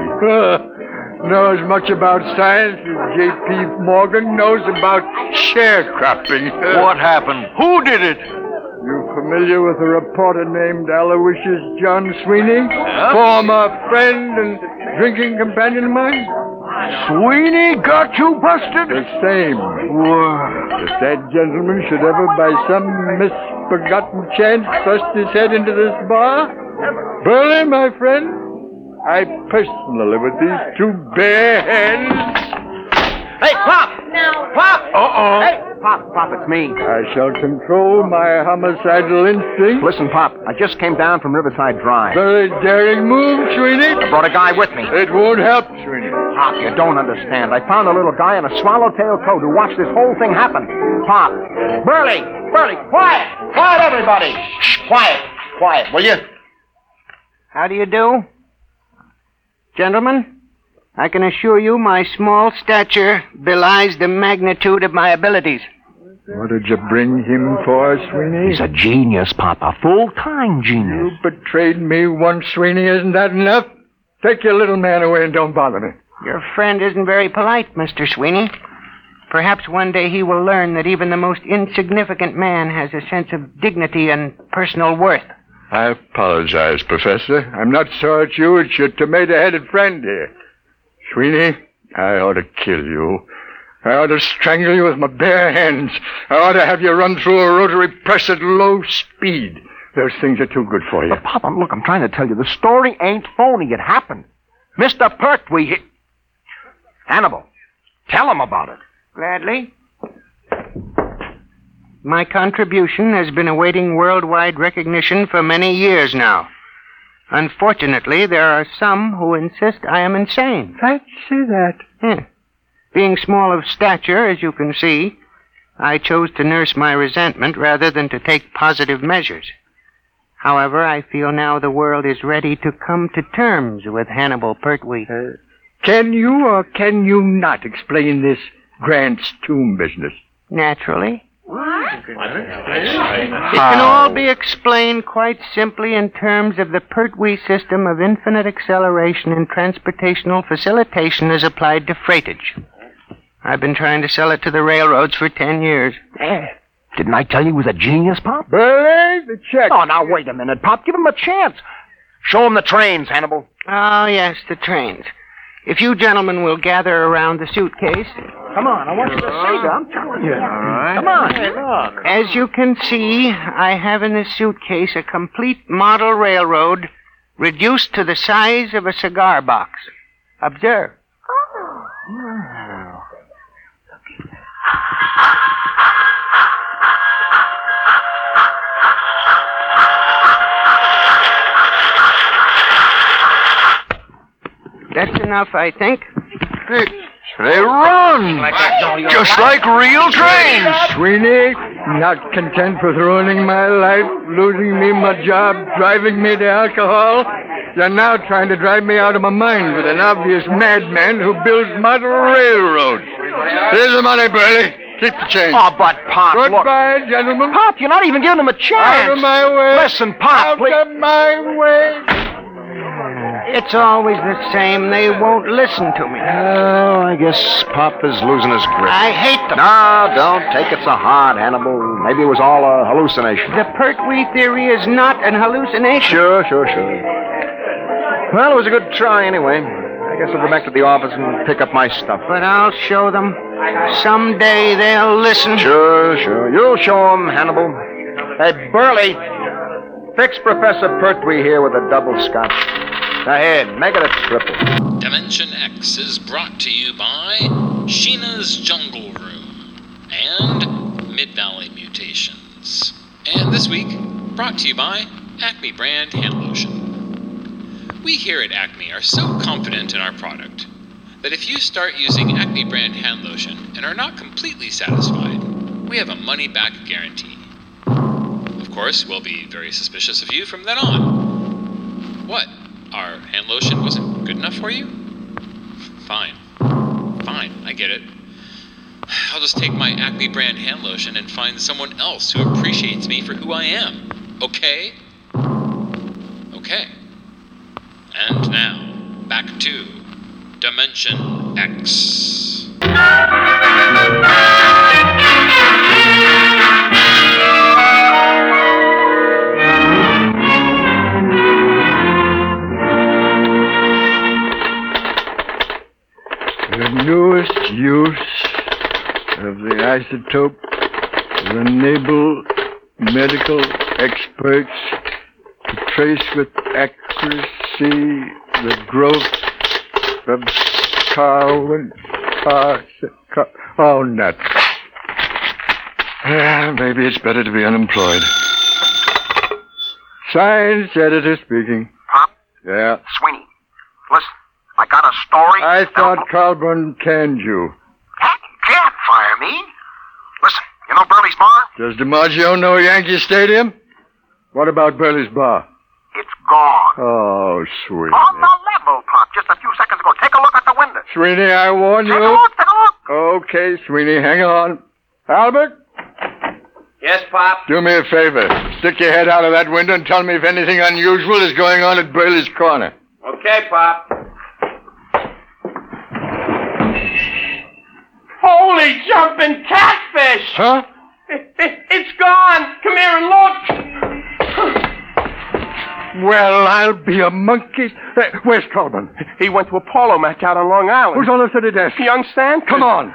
me. Know as much about science as J P Morgan knows about sharecropping. What happened? Who did it? You familiar with a reporter named Aloysius John Sweeney? Huh? Former friend and drinking companion of mine? Sweeney got you busted? The same. Whoa. If that gentleman should ever by some misforgotten chance thrust his head into this bar, Burley, my friend, I personally, with these two bare hands... Hey, Pop! Now. Pop! Uh-oh. Hey, Pop, Pop, it's me. I shall control my homicidal instinct. Listen, Pop, I just came down from Riverside Drive. Very daring move, Sweeney. I brought a guy with me. It won't help, Sweeney. Pop, you don't understand. I found a little guy in a swallowtail coat who watched this whole thing happen. Pop. Burley! Burley! Quiet! Quiet, everybody! Shh, quiet! Quiet, will you? How do you do? Gentlemen, I can assure you my small stature belies the magnitude of my abilities. What did you bring him for, Sweeney? He's a genius, Pop, a full-time genius. You betrayed me once, Sweeney. Isn't that enough? Take your little man away and don't bother me. Your friend isn't very polite, Mister Sweeney. Perhaps one day he will learn that even the most insignificant man has a sense of dignity and personal worth. I apologize, Professor. I'm not sore at you. It's your tomato-headed friend here. Sweeney, I ought to kill you. I ought to strangle you with my bare hands. I ought to have you run through a rotary press at low speed. Those things are too good for you. But, Pop, look, I'm trying to tell you, the story ain't phony. It happened. Mister Pertwee, he... Hannibal, tell him about it. Gladly. My contribution has been awaiting worldwide recognition for many years now. Unfortunately, there are some who insist I am insane. Fancy that. Yeah. Being small of stature, as you can see, I chose to nurse my resentment rather than to take positive measures. However, I feel now the world is ready to come to terms with Hannibal Pertwee. Uh, can you or can you not explain this Grant's tomb business? Naturally. What? It can all be explained quite simply in terms of the Pertwee system of infinite acceleration and transportational facilitation as applied to freightage. I've been trying to sell it to the railroads for ten years. Yeah. Didn't I tell you he was a genius, Pop? Burley, the check. Oh, now, wait a minute, Pop. Give him a chance. Show him the trains, Hannibal. Oh, yes, the trains. If you gentlemen will gather around the suitcase, Come on, I want you to see that. I'm telling you. All right. Come on. Hey, look. As you can see, I have in this suitcase a complete model railroad reduced to the size of a cigar box. Observe. Wow. That's enough, I think. They, they run! Just like real trains! Sweeney, not content with ruining my life, losing me my job, driving me to alcohol, you're now trying to drive me out of my mind with an obvious madman who builds model railroads. Here's the money, Burley. Keep the change. Oh, but, Pop, Goodbye, look. gentlemen. Pop, you're not even giving him a chance. Out of my way. Listen, Pop, Out please. of my way. It's always the same. They won't listen to me. Oh, I guess Pop is losing his grip. I hate them. No, don't take it so hard, Hannibal. Maybe it was all a hallucination. The Pertwee theory is not an hallucination. Sure, sure, sure. Well, it was a good try anyway. I guess I'll go back to the office and pick up my stuff. But I'll show them. Someday they'll listen. Sure, sure. You'll show them, Hannibal. Hey, Burley, fix Professor Pertwee here with a double scotch. Go ahead, make it a triple. Dimension X is brought to you by Sheena's Jungle Room and Mid-Valley Mutations. And this week, brought to you by Acme Brand Hand Lotion. We here at Acme are so confident in our product that if you start using Acme Brand Hand Lotion and are not completely satisfied, we have a money-back guarantee. Of course, we'll be very suspicious of you from then on. What? Our hand lotion wasn't good enough for you? Fine. Fine, I get it. I'll just take my Acme Brand hand lotion and find someone else who appreciates me for who I am. Okay? Okay. And now, back to Dimension X. The newest use of the isotope will enable medical experts to trace with accuracy the growth of carbon. Uh, car- oh, nuts. Well, maybe it's better to be unemployed. Science editor speaking. Pop? Yeah. Sweeney, listen. I got a story. I thought Colburn canned you. Can't fire me. Listen, you know Burley's bar? Does DiMaggio know Yankee Stadium? What about Burley's bar? It's gone. Oh, sweet. On the level, Pop, just a few seconds ago. Take a look at the window. Sweeney, I warn you. Take a look, take a look. Okay, Sweeney, hang on. Albert? Yes, Pop? Do me a favor. Stick your head out of that window and tell me if anything unusual is going on at Burley's corner. Okay, Pop. Holy jumping catfish! Huh? It, it, it's gone! Come here and look! Well, I'll be a monkey. Hey, where's Colburn? He went to a polo match out on Long Island. Who's on the city desk? Young Stan. Come on.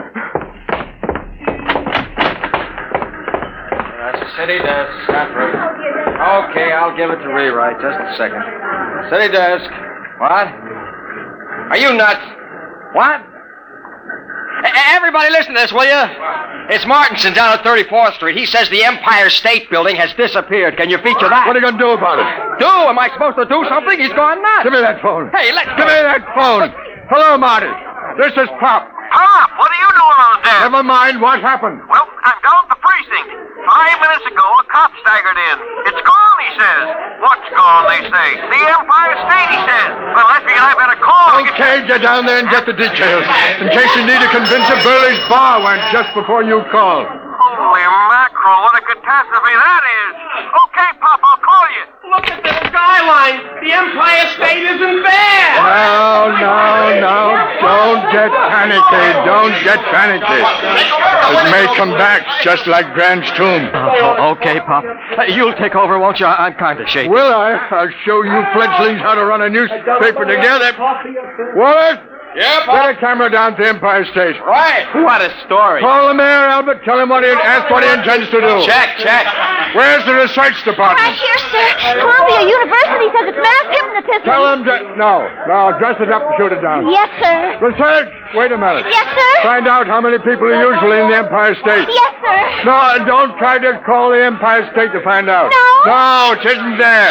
That's the city desk. Okay, I'll give it to rewrite. Just a second. City desk. What? Are you nuts? What? Everybody listen to this, will you? It's Martinson down at thirty-fourth Street. He says the Empire State Building has disappeared. Can you feature that? What are you going to do about it? Do? Am I supposed to do something? He's gone nuts. Give me that phone. Hey, let's Give me that phone. Hello, Marty. This is Pop. Pop, what are you doing on the desk? Never mind what happened. Well, I'm down at the precinct. Five minutes ago, a cop staggered in. It's gone, he says. What's gone, they say? The Empire State, he says. Well, I figured I better call. Okay, get down there and get the details. In case you need to convince a Burley's bar went just before you call. Holy mackerel, what a catastrophe that is. Okay, Pop, I'll call you. Look at the skyline. The Empire State isn't there. No, no, no. Don't get panicky. Don't get panicky. It may come back just like Grant's tomb. Oh, okay, Pop. Uh, you'll take over, won't you? I- I'm kind of shaky. Will I? I'll show you fledglings how to run a newspaper together. Wallace, Yeah, Pop? Get a camera down to Empire State. Right. What a story. Call the mayor, Albert. Tell him what he ask what he intends to do. Check, check. Where's the research department? Right here, sir. Columbia University says it's mass hypnotism. Tell him to... No, no, dress it up and shoot it down. Yes, sir. Research! Wait a minute. Yes, sir. Find out how many people are usually in the Empire State. Yes, sir. No, and don't try to call the Empire State to find out. No. No, it isn't there.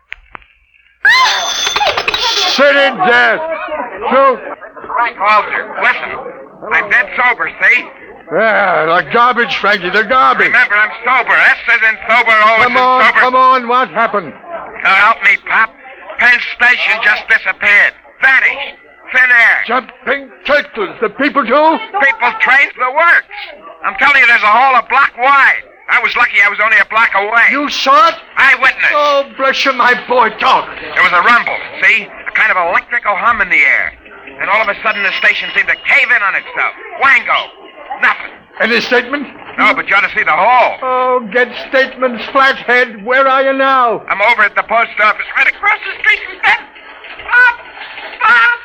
City desk. Shoot. Frank Walter, listen. I'm dead sober, see? Yeah, the garbage, Frankie, the garbage. Remember, I'm sober. S as in sober, O as Come in on, sober. come on, what happened? Now help me, Pop. Penn Station just disappeared. Vanished. Thin air. Jumping turtles, the people too? People, trains, the works. I'm telling you, there's a hole a block wide. I was lucky I was only a block away. You saw it? Eyewitness. Oh, bless you, my boy, talk. There was a rumble, see? A kind of electrical hum in the air. And all of a sudden the station seemed to cave in on itself. Wango. Nothing. Any statement? No, but you ought to see the hole. Oh, get statements, flathead. Where are you now? I'm over at the post office, right across the street from that. Pop! Pop!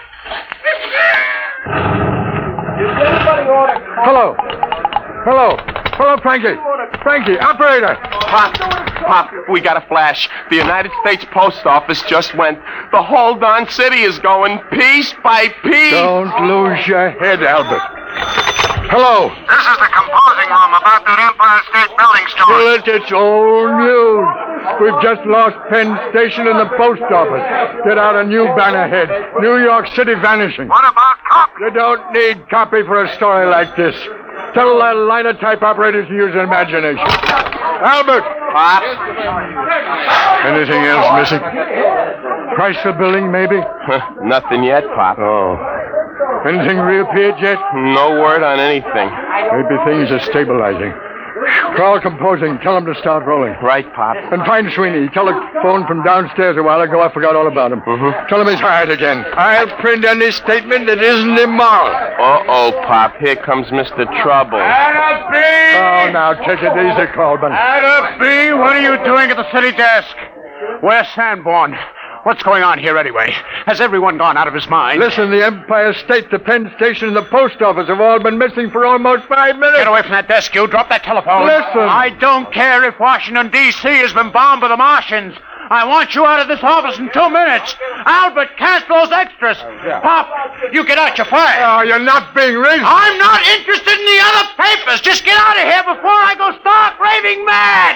Hello. Hello. Hello, Frankie. Frankie, operator. Pop, Pop, we got a flash. The United States Post Office just went. The whole darn city is going piece by piece. Don't lose your head, Albert. Hello. This is the composing room about that Empire State Building story. Well, it's old news. We've just lost Penn Station and the post office. Get out a new banner head. New York City vanishing. What about copy? You don't need copy for a story like this. Tell the linotype operators to use their imagination. Albert! Pop? Anything else missing? Chrysler building, maybe? Nothing yet, Pop. Oh. Anything reappeared yet? No word on anything. Maybe things are stabilizing. Call composing. Tell them to start rolling. Right, Pop. And find Sweeney. Telephone from downstairs a while ago. I forgot all about him. Mm-hmm. Tell him he's hired again. I'll print any statement that isn't immoral. Uh-oh, Pop. Here comes Mister Trouble. Adam B! Oh, now take it easy, Colburn. Adam B., what are you doing at the city desk? Where's Sanborn? What's going on here anyway? Has everyone gone out of his mind? Listen, the Empire State, the Penn Station, and the post office have all been missing for almost five minutes. Get away from that desk, you. Drop that telephone. Listen. I don't care if Washington, D C has been bombed by the Martians. I want you out of this office in two minutes. Albert, cancel those extras. Yeah. Pop, you get out, you're fired. Oh, you're not being reasonable. I'm not interested in the other papers. Just get out of here before I go stark raving mad.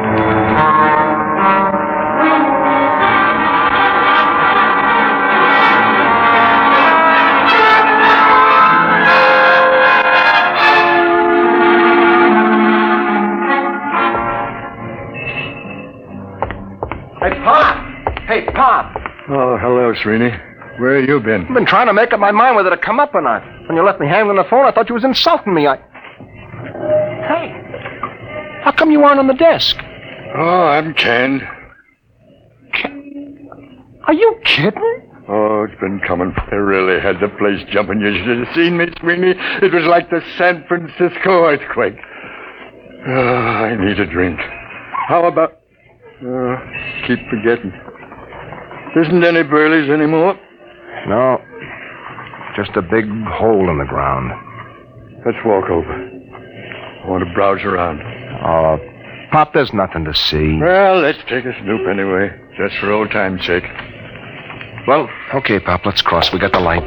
Hey, Pop! Hey, Pop! Oh, hello, Sweeney. Where have you been? I've been trying to make up my mind whether to come up or not. When you left me hanging on the phone, I thought you was insulting me. I... Hey, how come you aren't on the desk? Oh, I'm canned. Are you kidding? Oh, it's been coming. I really had the place jumping. You should have seen me, Sweeney. It was like the San Francisco earthquake. Oh, I need a drink. How about... Oh, keep forgetting. Isn't any Burley's anymore? No. Just a big hole in the ground. Let's walk over. I want to browse around. Oh, Pop, there's nothing to see. Well, let's take a snoop anyway, just for old time's sake. Well, okay, Pop, let's cross. We got the light.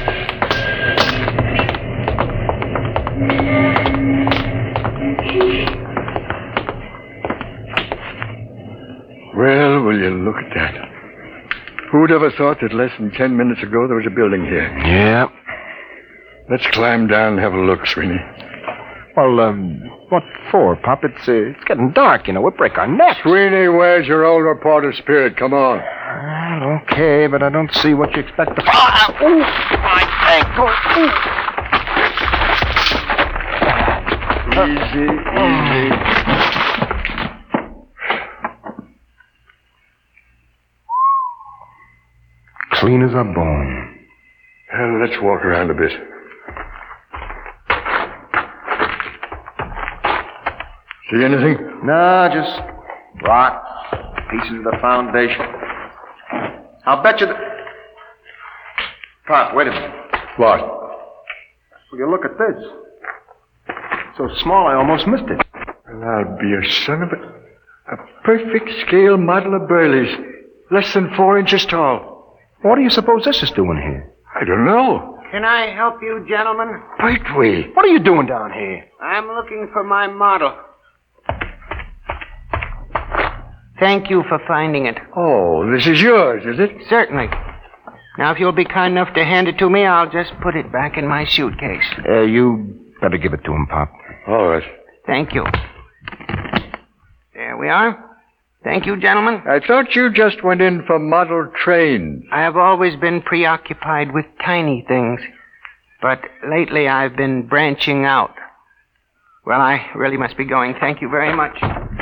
Well, will you look at that? Who'd ever thought that less than ten minutes ago there was a building here? Yeah. Let's climb down and have a look, Sweeney. Well, um, what for, Pop? It's, uh, it's getting dark, you know. We'll break our necks. Sweeney, where's your old reporter spirit? Come on. Well, okay, but I don't see what you expect to... Ah! Ooh, my ankle. Easy, easy. Clean as a bone. Well, let's walk around a bit. See anything? No, just rocks, pieces of the foundation. I'll bet you that... Pop, wait a minute. What? Will you look at this? So small I almost missed it. Well, I'll be a son of a... A perfect scale model of Burley's. Less than four inches tall. What do you suppose this is doing here? I don't know. Can I help you, gentlemen? Pertwee. What are you doing down here? I'm looking for my model. Thank you for finding it. Oh, this is yours, is it? Certainly. Now, if you'll be kind enough to hand it to me, I'll just put it back in my suitcase. Uh, you better give it to him, Pop. All right. Thank you. There we are. Thank you, gentlemen. I thought you just went in for model trains. I have always been preoccupied with tiny things, but lately I've been branching out. Well, I really must be going. Thank you very much.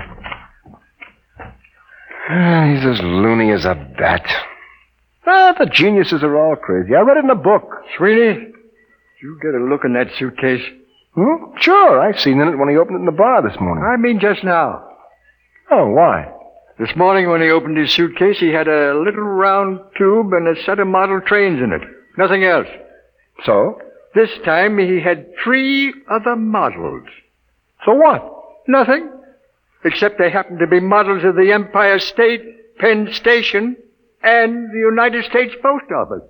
Ah, he's as loony as a bat. Ah, the geniuses are all crazy. I read it in a book. Sweeney, you get a look in that suitcase? Hmm? Sure, I seen it when he opened it in the bar this morning. I mean just now. Oh, why? This morning when he opened his suitcase, he had a little round tube and a set of model trains in it. Nothing else. So? This time he had three other models. So what? Nothing. Except they happened to be models of the Empire State, Penn Station, and the United States Post Office.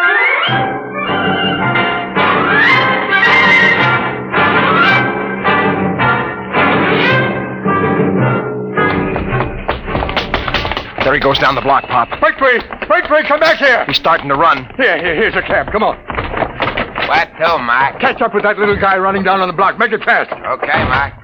There he goes down the block, Pop. Pertwee! Pertwee, come back here! He's starting to run. Here, here, here's a cab. Come on. What to, Mac? Catch up with that little guy running down on the block. Make it fast. Okay, Mac.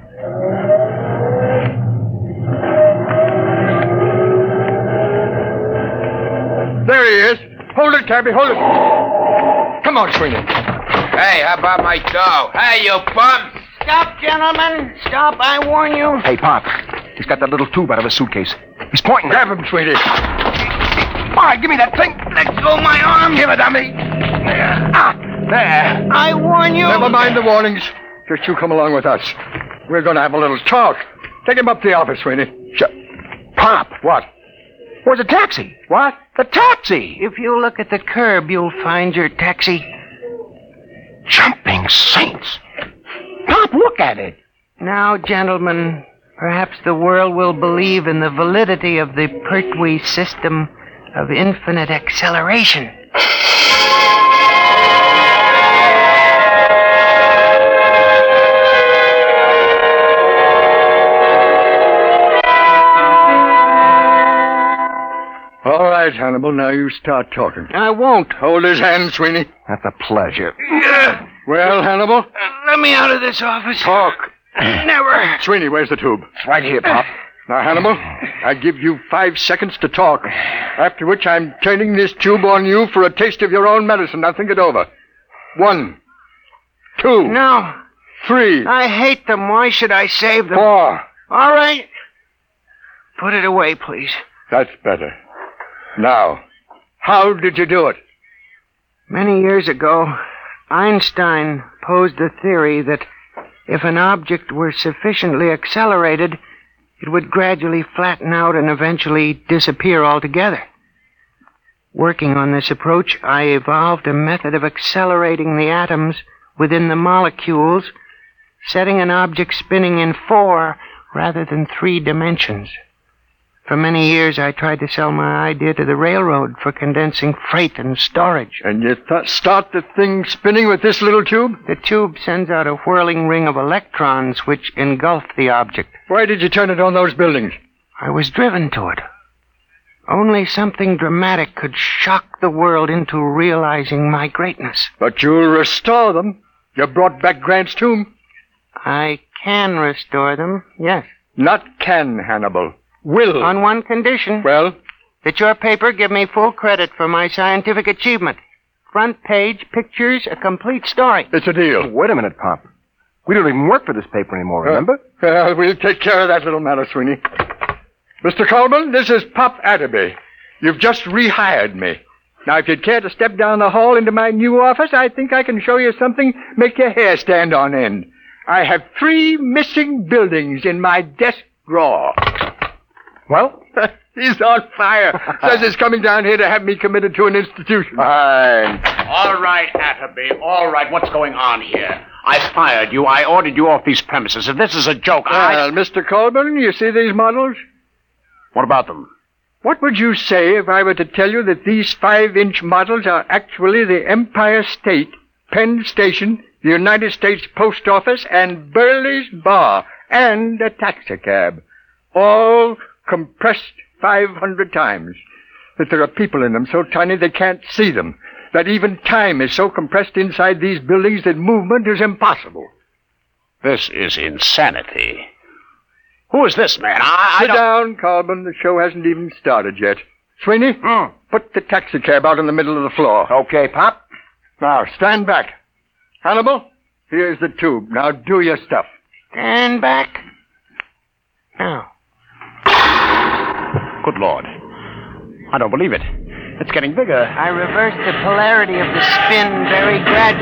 There he is. Hold it, cabby, hold it. Come on, Sweeney. Hey, how about my dough? Hey, you bums! Stop, gentlemen. Stop, I warn you. Hey, Pop. He's got that little tube out of his suitcase. He's pointing. Grab him, Sweeney. All right, give me that thing. Let go of my arm. Give it to me. Ah, there. I warn you. Never mind the warnings. Just you come along with us. We're going to have a little talk. Take him up to the office, Sweeney. Sh- Pop. What? Where's the taxi? What? The taxi. If you look at the curb, you'll find your taxi. Jumping saints. Pop, look at it. Now, gentlemen, perhaps the world will believe in the validity of the Pertwee system of infinite acceleration. All right, Hannibal, now you start talking. I won't. Hold his hand, Sweeney. That's a pleasure. Well, Hannibal? Let me out of this office. Talk. Never. Sweeney, where's the tube? It's right here, Pop. Now, Hannibal, I give you five seconds to talk, after which I'm turning this tube on you for a taste of your own medicine. Now, think it over. One, two, No. three, I hate them. Why should I save them? four. All right. Put it away, please. That's better. Now, how did you do it? Many years ago, Einstein posed the theory that if an object were sufficiently accelerated, it would gradually flatten out and eventually disappear altogether. Working on this approach, I evolved a method of accelerating the atoms within the molecules, setting an object spinning in four rather than three dimensions. For many years, I tried to sell my idea to the railroad for condensing freight and storage. And you th- start the thing spinning with this little tube? The tube sends out a whirling ring of electrons which engulf the object. Why did you turn it on those buildings? I was driven to it. Only something dramatic could shock the world into realizing my greatness. But you'll restore them. You brought back Grant's tomb. I can restore them, yes. Not can, Hannibal. Will. On one condition. Well? That your paper give me full credit for my scientific achievement. Front page, pictures, a complete story. It's a deal. Wait a minute, Pop. We don't even work for this paper anymore, remember? Uh, well, we'll take care of that little matter, Sweeney. Mister Colburn, this is Pop Atterby. You've just rehired me. Now, if you'd care to step down the hall into my new office, I think I can show you something make your hair stand on end. I have three missing buildings in my desk drawer. Well? He's on fire. Says he's coming down here to have me committed to an institution. Fine. All right, Atterby. All right. What's going on here? I fired you. I ordered you off these premises. If this is a joke, I... Well, Mister Colburn, you see these models? What about them? What would you say if I were to tell you that these five-inch models are actually the Empire State, Penn Station, the United States Post Office, and Burley's Bar, and a taxicab, all compressed five hundred times, that there are people in them so tiny they can't see them, that even time is so compressed inside these buildings that movement is impossible. This is insanity. Who is this man? I, I Sit don't... down, Colburn. The show hasn't even started yet. Sweeney, mm. put the taxicab out in the middle of the floor. Okay, Pop. Now, stand back. Hannibal, here's the tube. Now do your stuff. Stand back. Now. Good Lord. I don't believe it. It's getting bigger. I reversed the polarity of the spin very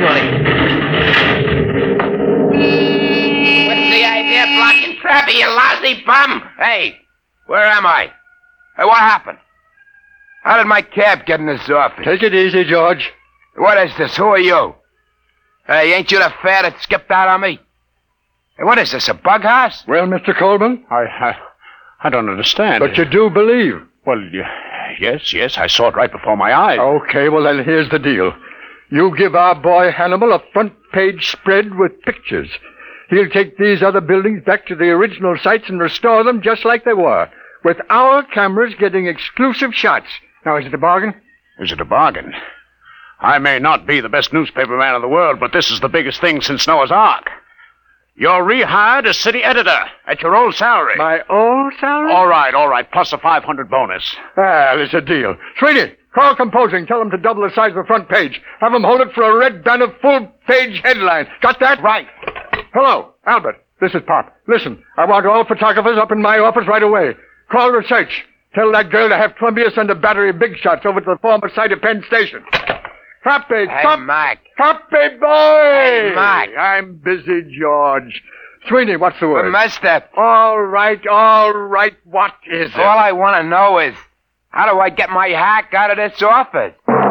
gradually. What's the idea, blocking traffic, you lousy bum? Hey, where am I? Hey, what happened? How did my cab get in this office? Take it easy, George. What is this? Who are you? Hey, ain't you the fare that skipped out on me? Hey, what is this, a bug house? Well, Mister Colburn? I, I, I don't understand. But you do believe. Well, y- yes, yes, I saw it right before my eyes. Okay, well, then here's the deal. You give our boy Hannibal a front-page spread with pictures. He'll take these other buildings back to the original sites and restore them just like they were, with our cameras getting exclusive shots. Now, is it a bargain? Is it a bargain? I may not be the best newspaper man in the world, but this is the biggest thing since Noah's Ark. You're rehired as city editor at your old salary. My old salary? All right, all right, plus a five hundred bonus. Ah, there's a deal. Sweeney, call composing. Tell them to double the size of the front page. Have them hold it for a red banner full-page headline. Got that? Right. Hello, Albert. This is Pop. Listen, I want all photographers up in my office right away. Call research. Tell that girl to have Columbia send a battery of big shots over to the former site of Penn Station. Copy, Hey, cop- Mac. Copy, boy! Hey, Mac. I'm busy, George. Sweeney, what's the word? Messed up. All right, all right. What is it? All I want to know is, how do I get my hack out of this office?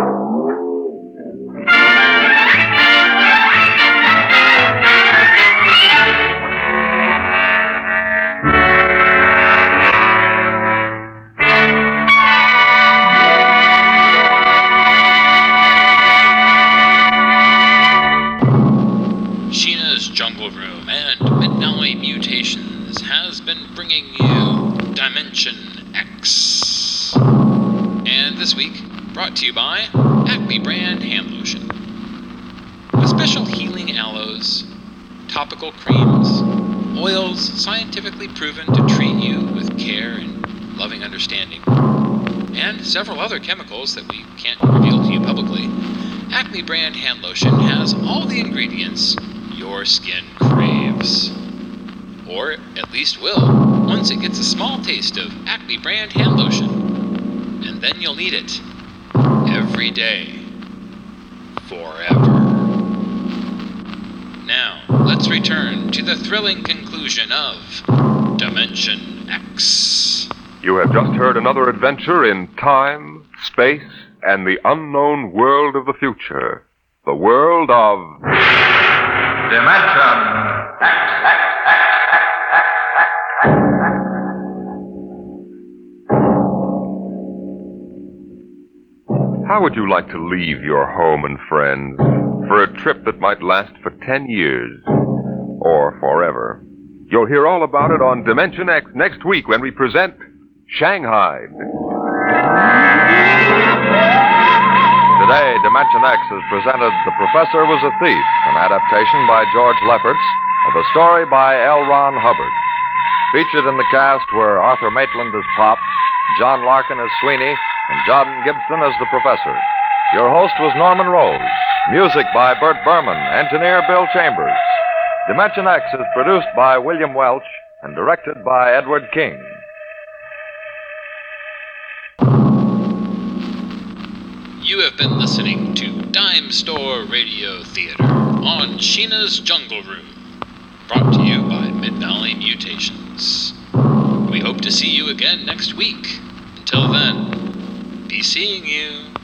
Sheena's Jungle Room and Mid-Valley Mutations has been bringing you Dimension X. And this week, brought to you by Acme Brand Hand Lotion. With special healing aloes, topical creams, oils scientifically proven to treat you with care and loving understanding, and several other chemicals that we can't reveal to you publicly, Acme Brand Hand Lotion has all the ingredients your skin craves. Or at least will, once it gets a small taste of Acme Brand Hand Lotion. And then you'll need it. Every day. Forever. Now, let's return to the thrilling conclusion of Dimension X. You have just heard another adventure in time, space, and the unknown world of the future. The world of... Dimension X. How would you like to leave your home and friends for a trip that might last for ten years or forever? You'll hear all about it on Dimension X next week when we present Shanghai. Today, Dimension X has presented The Professor Was a Thief, an adaptation by George Lefferts of a story by L. Ron Hubbard. Featured in the cast were Arthur Maitland as Pop, John Larkin as Sweeney, and John Gibson as the Professor. Your host was Norman Rose. Music by Bert Berman, engineer Bill Chambers. Dimension X is produced by William Welch and directed by Edward King. You have been listening to Dime Store Radio Theater on Sheena's Jungle Room, brought to you by Mid-Valley Mutations. We hope to see you again next week. Until then, be seeing you.